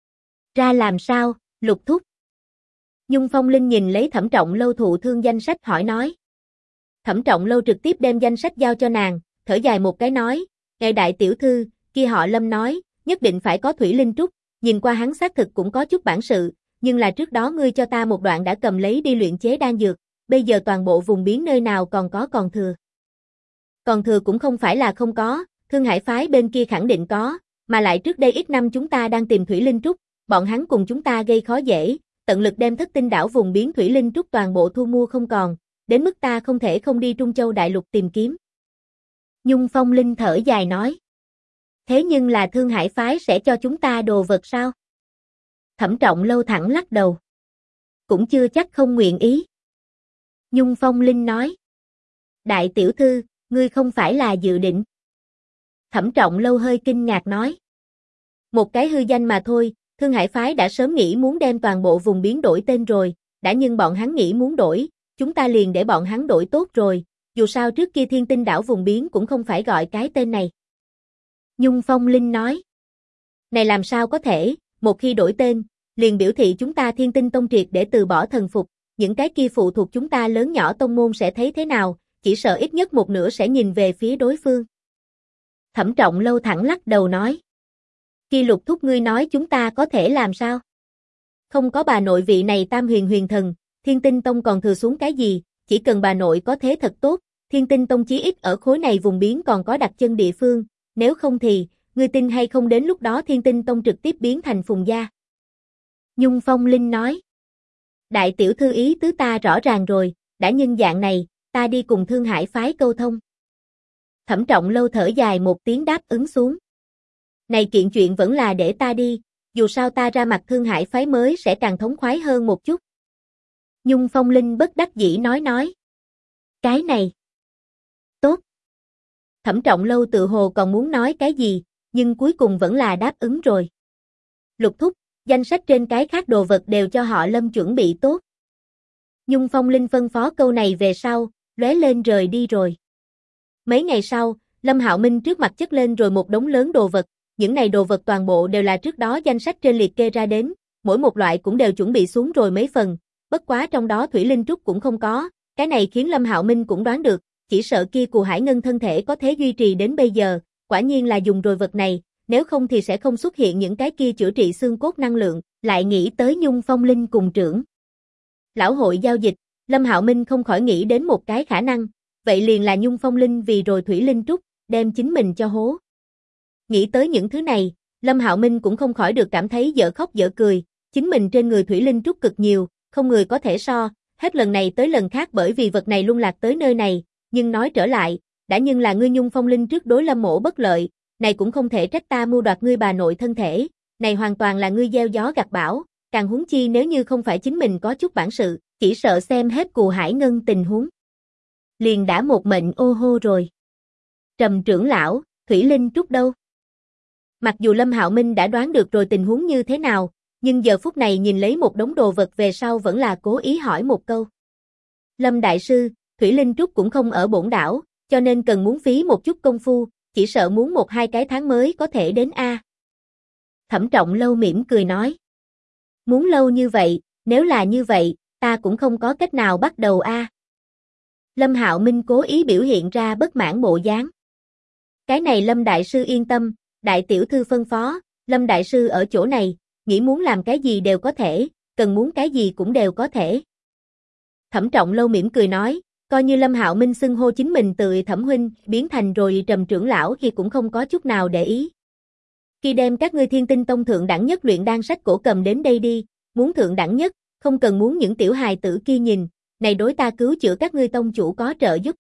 Ra làm sao, Lục thúc? Nhung Phong Linh nhìn lấy Thẩm Trọng Lâu thụ thương danh sách hỏi nói. Thẩm Trọng Lâu trực tiếp đem danh sách giao cho nàng, thở dài một cái nói, ngài đại tiểu thư, kia họ Lâm nói, nhất định phải có thủy linh trúc, nhìn qua hắn xác thực cũng có chút bản sự, nhưng là trước đó ngươi cho ta một đoạn đã cầm lấy đi luyện chế đan dược, bây giờ toàn bộ vùng biển nơi nào còn có còn thừa. Còn thừa cũng không phải là không có, Thương Hải phái bên kia khẳng định có, mà lại trước đây ít năm chúng ta đang tìm thủy linh trúc, bọn hắn cùng chúng ta gây khó dễ, tận lực đem Thất Tinh đảo vùng biến thủy linh trúc toàn bộ thu mua không còn, đến mức ta không thể không đi Trung Châu đại lục tìm kiếm. Nhung Phong Linh thở dài nói. Thế nhưng là Thương Hải phái sẽ cho chúng ta đồ vật sao? Thẩm Trọng Lâu thẳng lắc đầu. Cũng chưa chắc không nguyện ý. Nhung Phong Linh nói. Đại tiểu thư, ngươi không phải là dự định. Thẩm Trọng Lâu hơi kinh ngạc nói. Một cái hư danh mà thôi, Thương Hải phái đã sớm nghĩ muốn đem toàn bộ vùng biến đổi tên rồi, đã nhưng bọn hắn nghĩ muốn đổi, chúng ta liền để bọn hắn đổi tốt rồi, dù sao trước kia Thiên Tinh đảo vùng biến cũng không phải gọi cái tên này. Nhung Phong Linh nói. Này làm sao có thể, một khi đổi tên, liền biểu thị chúng ta Thiên Tinh tông triệt để từ bỏ thần phục, những cái kia phụ thuộc chúng ta lớn nhỏ tông môn sẽ thấy thế nào, chỉ sợ ít nhất một nửa sẽ nhìn về phía đối phương. Thẩm Trọng Lâu thẳng lắc đầu nói. Kia Lục thúc ngươi nói chúng ta có thể làm sao? Không có bà nội vị này tam huyền huyền thần, Thiên Tinh tông còn thừa xuống cái gì, chỉ cần bà nội có thế thật tốt, Thiên Tinh tông chí ít ở khối này vùng biến còn có đặt chân địa phương, nếu không thì, ngươi tin hay không đến lúc đó Thiên Tinh tông trực tiếp biến thành phùng gia. Nhung Phong Linh nói. Đại tiểu thư ý tứ ta rõ ràng rồi, đã nhân dạng này, ta đi cùng Thương Hải phái câu thông. Thẩm Trọng Lâu thở dài một tiếng đáp ứng xuống. Này kiện chuyện vẫn là để ta đi, dù sao ta ra mặt Thương Hải phái mới sẽ càng thống khoái hơn một chút. Nhung Phong Linh bất đắc dĩ nói. Cái này. Tốt. Thẩm Trọng Lâu tự hồ còn muốn nói cái gì, nhưng cuối cùng vẫn là đáp ứng rồi. Lục thúc, danh sách trên cái khác đồ vật đều cho họ Lâm chuẩn bị tốt. Nhung Phong Linh phân phó câu này về sau, lóe lên rời đi rồi. Mấy ngày sau, Lâm Hạo Minh trước mặt chất lên rồi một đống lớn đồ vật, những này đồ vật toàn bộ đều là trước đó danh sách trên liệt kê ra đến, mỗi một loại cũng đều chuẩn bị xuống rồi mấy phần, bất quá trong đó thủy linh trúc cũng không có, cái này khiến Lâm Hạo Minh cũng đoán được, chỉ sợ kia Cù Hải Ngân thân thể có thể duy trì đến bây giờ, quả nhiên là dùng rồi vật này, nếu không thì sẽ không xuất hiện những cái kia chữa trị xương cốt năng lượng, lại nghĩ tới Nhung Phong Linh cùng trưởng. Lão hội giao dịch, Lâm Hạo Minh không khỏi nghĩ đến một cái khả năng, vậy liền là Nhung Phong Linh vì rồi thủy linh trúc, đem chính mình cho hố. Nghĩ tới những thứ này, Lâm Hạo Minh cũng không khỏi được cảm thấy dở khóc dở cười, chính mình trên người thủy linh trúc cực nhiều, không người có thể so, hết lần này tới lần khác bởi vì vật này luôn lạc tới nơi này, nhưng nói trở lại, đã nhưng là ngươi Nhung Phong Linh trước đối Lâm mỗ bất lợi, này cũng không thể trách ta mưu đoạt ngươi bà nội thân thể, này hoàn toàn là ngươi gieo gió gặt bão, càng huống chi nếu như không phải chính mình có chút bản sự, chỉ sợ xem hết Cù Hải Ngân tình huống. Liền đã một mệnh ô hô rồi. Trầm trưởng lão, thủy linh trúc đâu? Mặc dù Lâm Hạo Minh đã đoán được rồi tình huống như thế nào, nhưng giờ phút này nhìn lấy một đống đồ vật về sau vẫn là cố ý hỏi một câu. Lâm đại sư, thủy linh trúc cũng không ở bổn đảo, cho nên cần muốn phí một chút công phu, chỉ sợ muốn 1-2 cái tháng mới có thể đến a. Thẩm Trọng Lâu mỉm cười nói. Muốn lâu như vậy, nếu là như vậy, ta cũng không có cách nào bắt đầu a. Lâm Hạo Minh cố ý biểu hiện ra bất mãn bộ dáng. Cái này Lâm đại sư yên tâm, đại tiểu thư phân phó, Lâm đại sư ở chỗ này, nghĩ muốn làm cái gì đều có thể, cần muốn cái gì cũng đều có thể. Thẩm Trọng Lâu mỉm cười nói, coi như Lâm Hạo Minh xưng hô chính mình từ Thẩm huynh biến thành rồi Trầm trưởng lão thì cũng không có chút nào để ý. Khi đem các ngươi Thiên Tinh tông thượng đẳng nhất luyện đan sách cổ cầm đến đây đi, muốn thượng đẳng nhất, không cần muốn những tiểu hài tử kia nhìn, này đối ta cứu chữa các ngươi tông chủ có trợ giúp.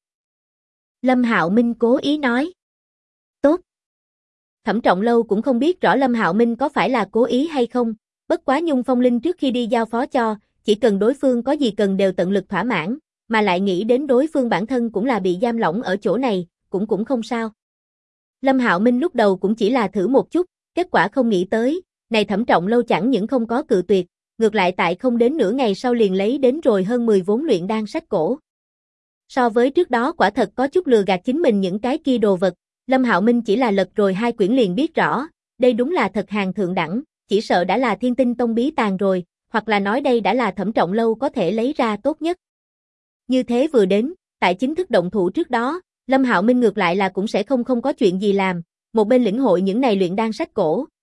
Lâm Hạo Minh cố ý nói. Tốt. Thẩm Trọng Lâu cũng không biết rõ Lâm Hạo Minh có phải là cố ý hay không, bất quá Nhung Phong Linh trước khi đi giao phó cho, chỉ cần đối phương có gì cần đều tận lực thỏa mãn, mà lại nghĩ đến đối phương bản thân cũng là bị giam lỏng ở chỗ này, cũng không sao. Lâm Hạo Minh lúc đầu cũng chỉ là thử một chút, kết quả không nghĩ tới, này Thẩm Trọng Lâu chẳng những không có cự tuyệt, ngược lại tại không đến nửa ngày sau liền lấy đến rồi hơn 10 vốn luyện đan sách cổ. So với trước đó quả thật có chút lừa gạt chính mình những cái kia đồ vật, Lâm Hạo Minh chỉ là lật rồi 2 quyển liền biết rõ, đây đúng là thật hàng thượng đẳng, chỉ sợ đã là Thiên Tinh tông bí tàng rồi, hoặc là nói đây đã là Thẩm Trọng Lâu có thể lấy ra tốt nhất. Như thế vừa đến, tại chính thức động thủ trước đó, Lâm Hạo Minh ngược lại là cũng sẽ không có chuyện gì làm, một bên lĩnh hội những này luyện đan sách cổ,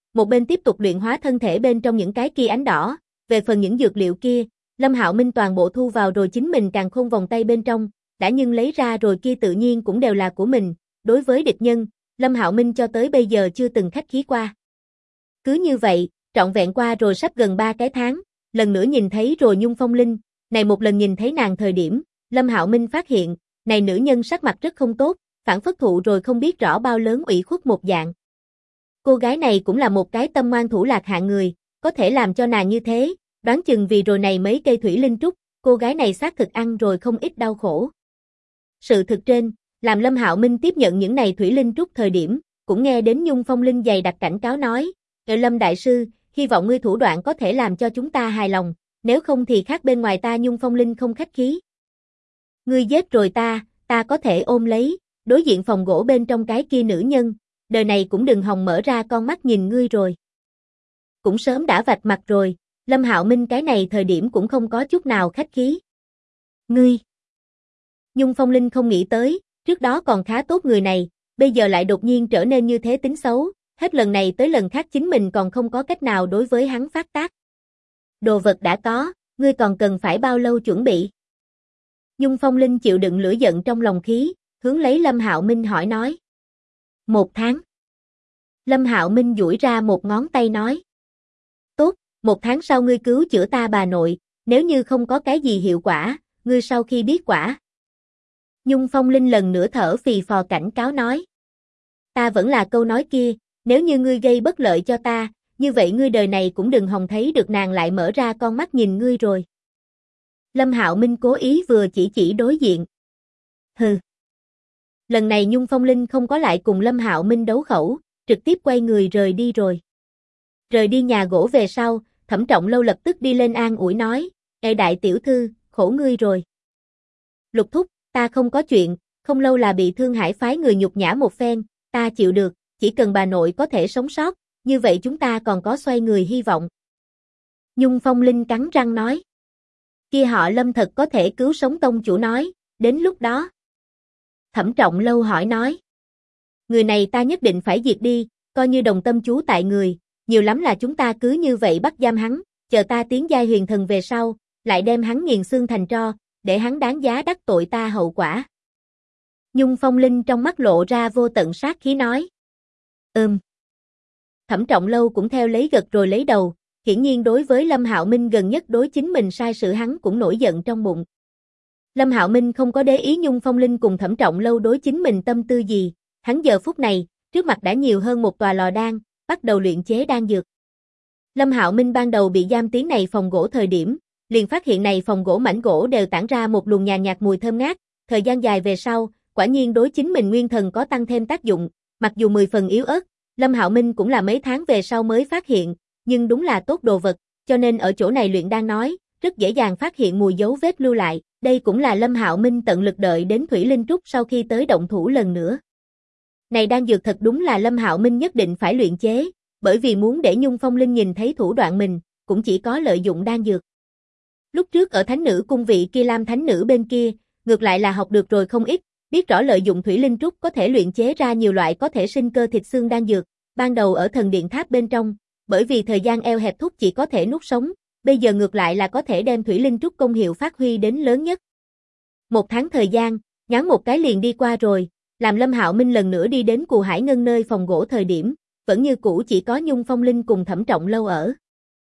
một bên tiếp tục luyện hóa thân thể bên trong những cái kia ánh đỏ, về phần những dược liệu kia, Lâm Hạo Minh toàn bộ thu vào rồi chính mình càng khôn vòng tay bên trong, đã nhưng lấy ra rồi kia tự nhiên cũng đều là của mình, đối với địch nhân, Lâm Hạo Minh cho tới bây giờ chưa từng khách khí qua. Cứ như vậy, trọn vẹn qua rồi sắp gần 3 cái tháng, lần nữa nhìn thấy rồi Nhung Phong Linh, này một lần nhìn thấy nàng thời điểm, Lâm Hạo Minh phát hiện, này nữ nhân sắc mặt rất không tốt, phản phất thụ rồi không biết rõ bao lớn ủy khuất một dạng. Cô gái này cũng là một cái tâm ngoan thủ lạc hạng người, có thể làm cho nàng như thế, đoán chừng vì rồi này mấy cây thủy linh trúc, cô gái này xác thực ăn rồi không ít đau khổ. Sự thực trên, làm Lâm Hạo Minh tiếp nhận những này thủy linh trúc thời điểm, cũng nghe đến Nhung Phong Linh dày đặc cảnh cáo nói, Lâm đại sư, hy vọng ngươi thủ đoạn có thể làm cho chúng ta hài lòng, nếu không thì khác bên ngoài ta Nhung Phong Linh không khách khí. Ngươi giết rồi ta có thể ôm lấy, đối diện phòng gỗ bên trong cái kia nữ nhân, đời này cũng đừng hòng mở ra con mắt nhìn ngươi rồi. Cũng sớm đã vạch mặt rồi, Lâm Hạo Minh cái này thời điểm cũng không có chút nào khách khí. Ngươi! Nhung Phong Linh không nghĩ tới, trước đó còn khá tốt người này, bây giờ lại đột nhiên trở nên như thế tính xấu, hết lần này tới lần khác chính mình còn không có cách nào đối với hắn phát tác. Đồ vật đã có, ngươi còn cần phải bao lâu chuẩn bị? Nhung Phong Linh chịu đựng lửa giận trong lòng khí, hướng lấy Lâm Hạo Minh hỏi nói. 1 tháng. Lâm Hạo Minh duỗi ra một ngón tay nói. Tốt, 1 tháng sau ngươi cứu chữa ta bà nội, nếu như không có cái gì hiệu quả, ngươi sau khi biết quả. Nhung Phong Linh lần nữa thở phì phò cảnh cáo nói. Ta vẫn là câu nói kia, nếu như ngươi gây bất lợi cho ta, như vậy ngươi đời này cũng đừng hòng thấy được nàng lại mở ra con mắt nhìn ngươi rồi. Lâm Hạo Minh cố ý vừa chỉ đối diện. Hừ. Lần này Nhung Phong Linh không có lại cùng Lâm Hạo Minh đấu khẩu, trực tiếp quay người rời đi rồi. Rời đi nhà gỗ về sau, Thẩm Trọng Lâu lập tức đi lên an ủi nói, Ê đại tiểu thư, khổ ngươi rồi. Lục thúc, ta không có chuyện, không lâu là bị Thương Hải phái người nhục nhã một phen, ta chịu được, chỉ cần bà nội có thể sống sót, như vậy chúng ta còn có xoay người hy vọng. Nhung Phong Linh cắn răng nói. Kia họ Lâm thật có thể cứu sống tông chủ nói, đến lúc đó. Thẩm Trọng Lâu hỏi nói. Người này ta nhất định phải diệt đi, coi như đồng tâm chú tại người, nhiều lắm là chúng ta cứ như vậy bắt giam hắn, chờ ta tiến giai huyền thần về sau, lại đem hắn nghiền xương thành tro, để hắn đáng giá đắc tội ta hậu quả. Nhung Phong Linh trong mắt lộ ra vô tận sát khí nói. Thẩm Trọng Lâu cũng theo lấy gật rồi lấy đầu, hiển nhiên đối với Lâm Hạo Minh gần nhất đối chính mình sai sự hắn cũng nổi giận trong bụng. Lâm Hạo Minh không có để ý Nhung Phong Linh cùng Thẩm Trọng Lâu đối chính mình tâm tư gì, hắn giờ phút này, trước mặt đã nhiều hơn một tòa lò đan, bắt đầu luyện chế đan dược. Lâm Hạo Minh ban đầu bị giam tiến này phòng gỗ thời điểm, liền phát hiện này phòng gỗ mảnh gỗ đều tản ra một luồng nhàn nhạt mùi thơm ngát, thời gian dài về sau, quả nhiên đối chính mình nguyên thần có tăng thêm tác dụng, mặc dù 10 phần yếu ớt, Lâm Hạo Minh cũng là mấy tháng về sau mới phát hiện, nhưng đúng là tốt đồ vật, cho nên ở chỗ này luyện đan nói, rất dễ dàng phát hiện mùi dấu vết lưu lại, đây cũng là Lâm Hạo Minh tận lực đợi đến Thủy Linh Trúc sau khi tới động thủ lần nữa. Này đan dược thật đúng là Lâm Hạo Minh nhất định phải luyện chế, bởi vì muốn để Nhung Phong Linh nhìn thấy thủ đoạn mình, cũng chỉ có lợi dụng đan dược. Lúc trước ở Thánh Nữ cung vị kia Lam Thánh Nữ bên kia, ngược lại là học được rồi không ít, biết rõ lợi dụng Thủy Linh Trúc có thể luyện chế ra nhiều loại có thể sinh cơ thịt xương đan dược, ban đầu ở thần điện tháp bên trong, bởi vì thời gian eo hẹp thúc chỉ có thể nuốt sống, bây giờ ngược lại là có thể đem Thủy Linh Trúc công hiệu phát huy đến lớn nhất. 1 tháng thời gian, ngắn một cái liền đi qua rồi, làm Lâm Hạo Minh lần nữa đi đến Cù Hải Ngân nơi phòng gỗ thời điểm, vẫn như cũ chỉ có Nhung Phong Linh cùng Thẩm Trọng Lâu ở.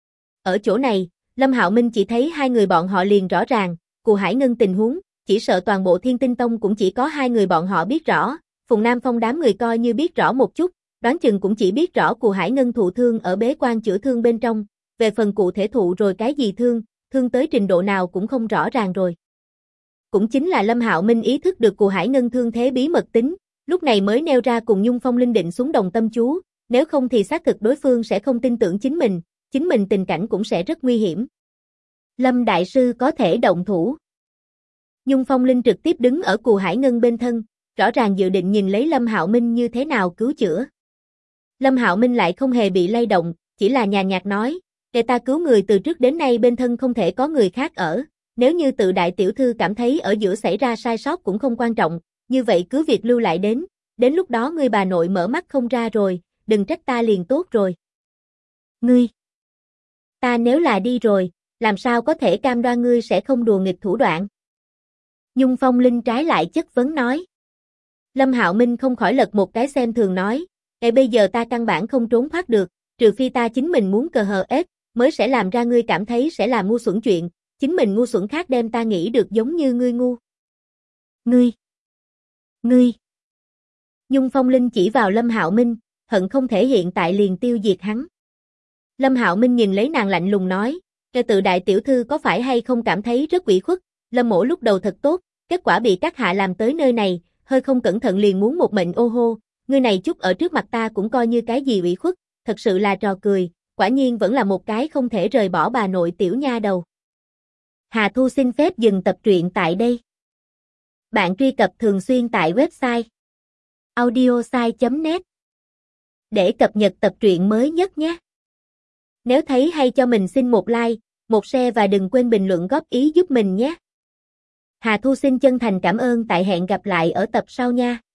Ở chỗ này, Lâm Hạo Minh chỉ thấy hai người bọn họ liền rõ ràng, Cù Hải Ngân tình huống, chỉ sợ toàn bộ Thiên Tinh Tông cũng chỉ có hai người bọn họ biết rõ, Phùng Nam Phong đám người coi như biết rõ một chút, đoán chừng cũng chỉ biết rõ Cù Hải Ngân thụ thương ở bế quan chữa thương bên trong, về phần cụ thể thụ rồi cái gì thương tới trình độ nào cũng không rõ ràng rồi. Cũng chính là Lâm Hạo Minh ý thức được Cù Hải Ngân thương thế bí mật tính, lúc này mới nêu ra cùng Nhung Phong Linh định xuống đồng tâm chú, nếu không thì xác thực đối phương sẽ không tin tưởng chính mình tình cảnh cũng sẽ rất nguy hiểm. Lâm Đại Sư có thể động thủ. Nhung Phong Linh trực tiếp đứng ở Cù Hải Ngân bên thân, rõ ràng dự định nhìn lấy Lâm Hạo Minh như thế nào cứu chữa. Lâm Hạo Minh lại không hề bị lay động, chỉ là nhàn nhạt nói, để ta cứu người từ trước đến nay bên thân không thể có người khác ở, nếu như tự đại tiểu thư cảm thấy ở giữa xảy ra sai sót cũng không quan trọng, như vậy cứ việc lưu lại đến lúc đó ngươi bà nội mở mắt không ra rồi, đừng trách ta liền tốt rồi. Ngươi! Ta nếu là đi rồi, làm sao có thể cam đoan ngươi sẽ không đùa nghịch thủ đoạn? Nhung Phong Linh trái lại chất vấn nói. Lâm Hạo Minh không khỏi lật một cái xem thường nói, ngay bây giờ ta căn bản không trốn thoát được, trừ phi ta chính mình muốn cờ hờ ép, mới sẽ làm ra ngươi cảm thấy sẽ là ngu xuẩn chuyện, chính mình ngu xuẩn khác đem ta nghĩ được giống như ngươi ngu. Ngươi! Nhung Phong Linh chỉ vào Lâm Hạo Minh, hận không thể hiện tại liền tiêu diệt hắn. Lâm Hạo Minh nhìn lấy nàng lạnh lùng nói, "Kẻ tự đại tiểu thư có phải hay không cảm thấy rất ủy khuất, Lâm mỗ lúc đầu thật tốt, kết quả bị các hạ làm tới nơi này, hơi không cẩn thận liền muốn một mệnh ô hô, ngươi này chút ở trước mặt ta cũng coi như cái gì ủy khuất, thật sự là trò cười, quả nhiên vẫn là một cái không thể rời bỏ bà nội tiểu nha đầu." Hà Thu xin phép dừng tập truyện tại đây. Bạn truy cập thường xuyên tại website audiosai.net để cập nhật tập truyện mới nhất nhé. Nếu thấy hay cho mình xin một like, một share và đừng quên bình luận góp ý giúp mình nhé. Hà Thu xin chân thành cảm ơn, tại hẹn gặp lại ở tập sau nha.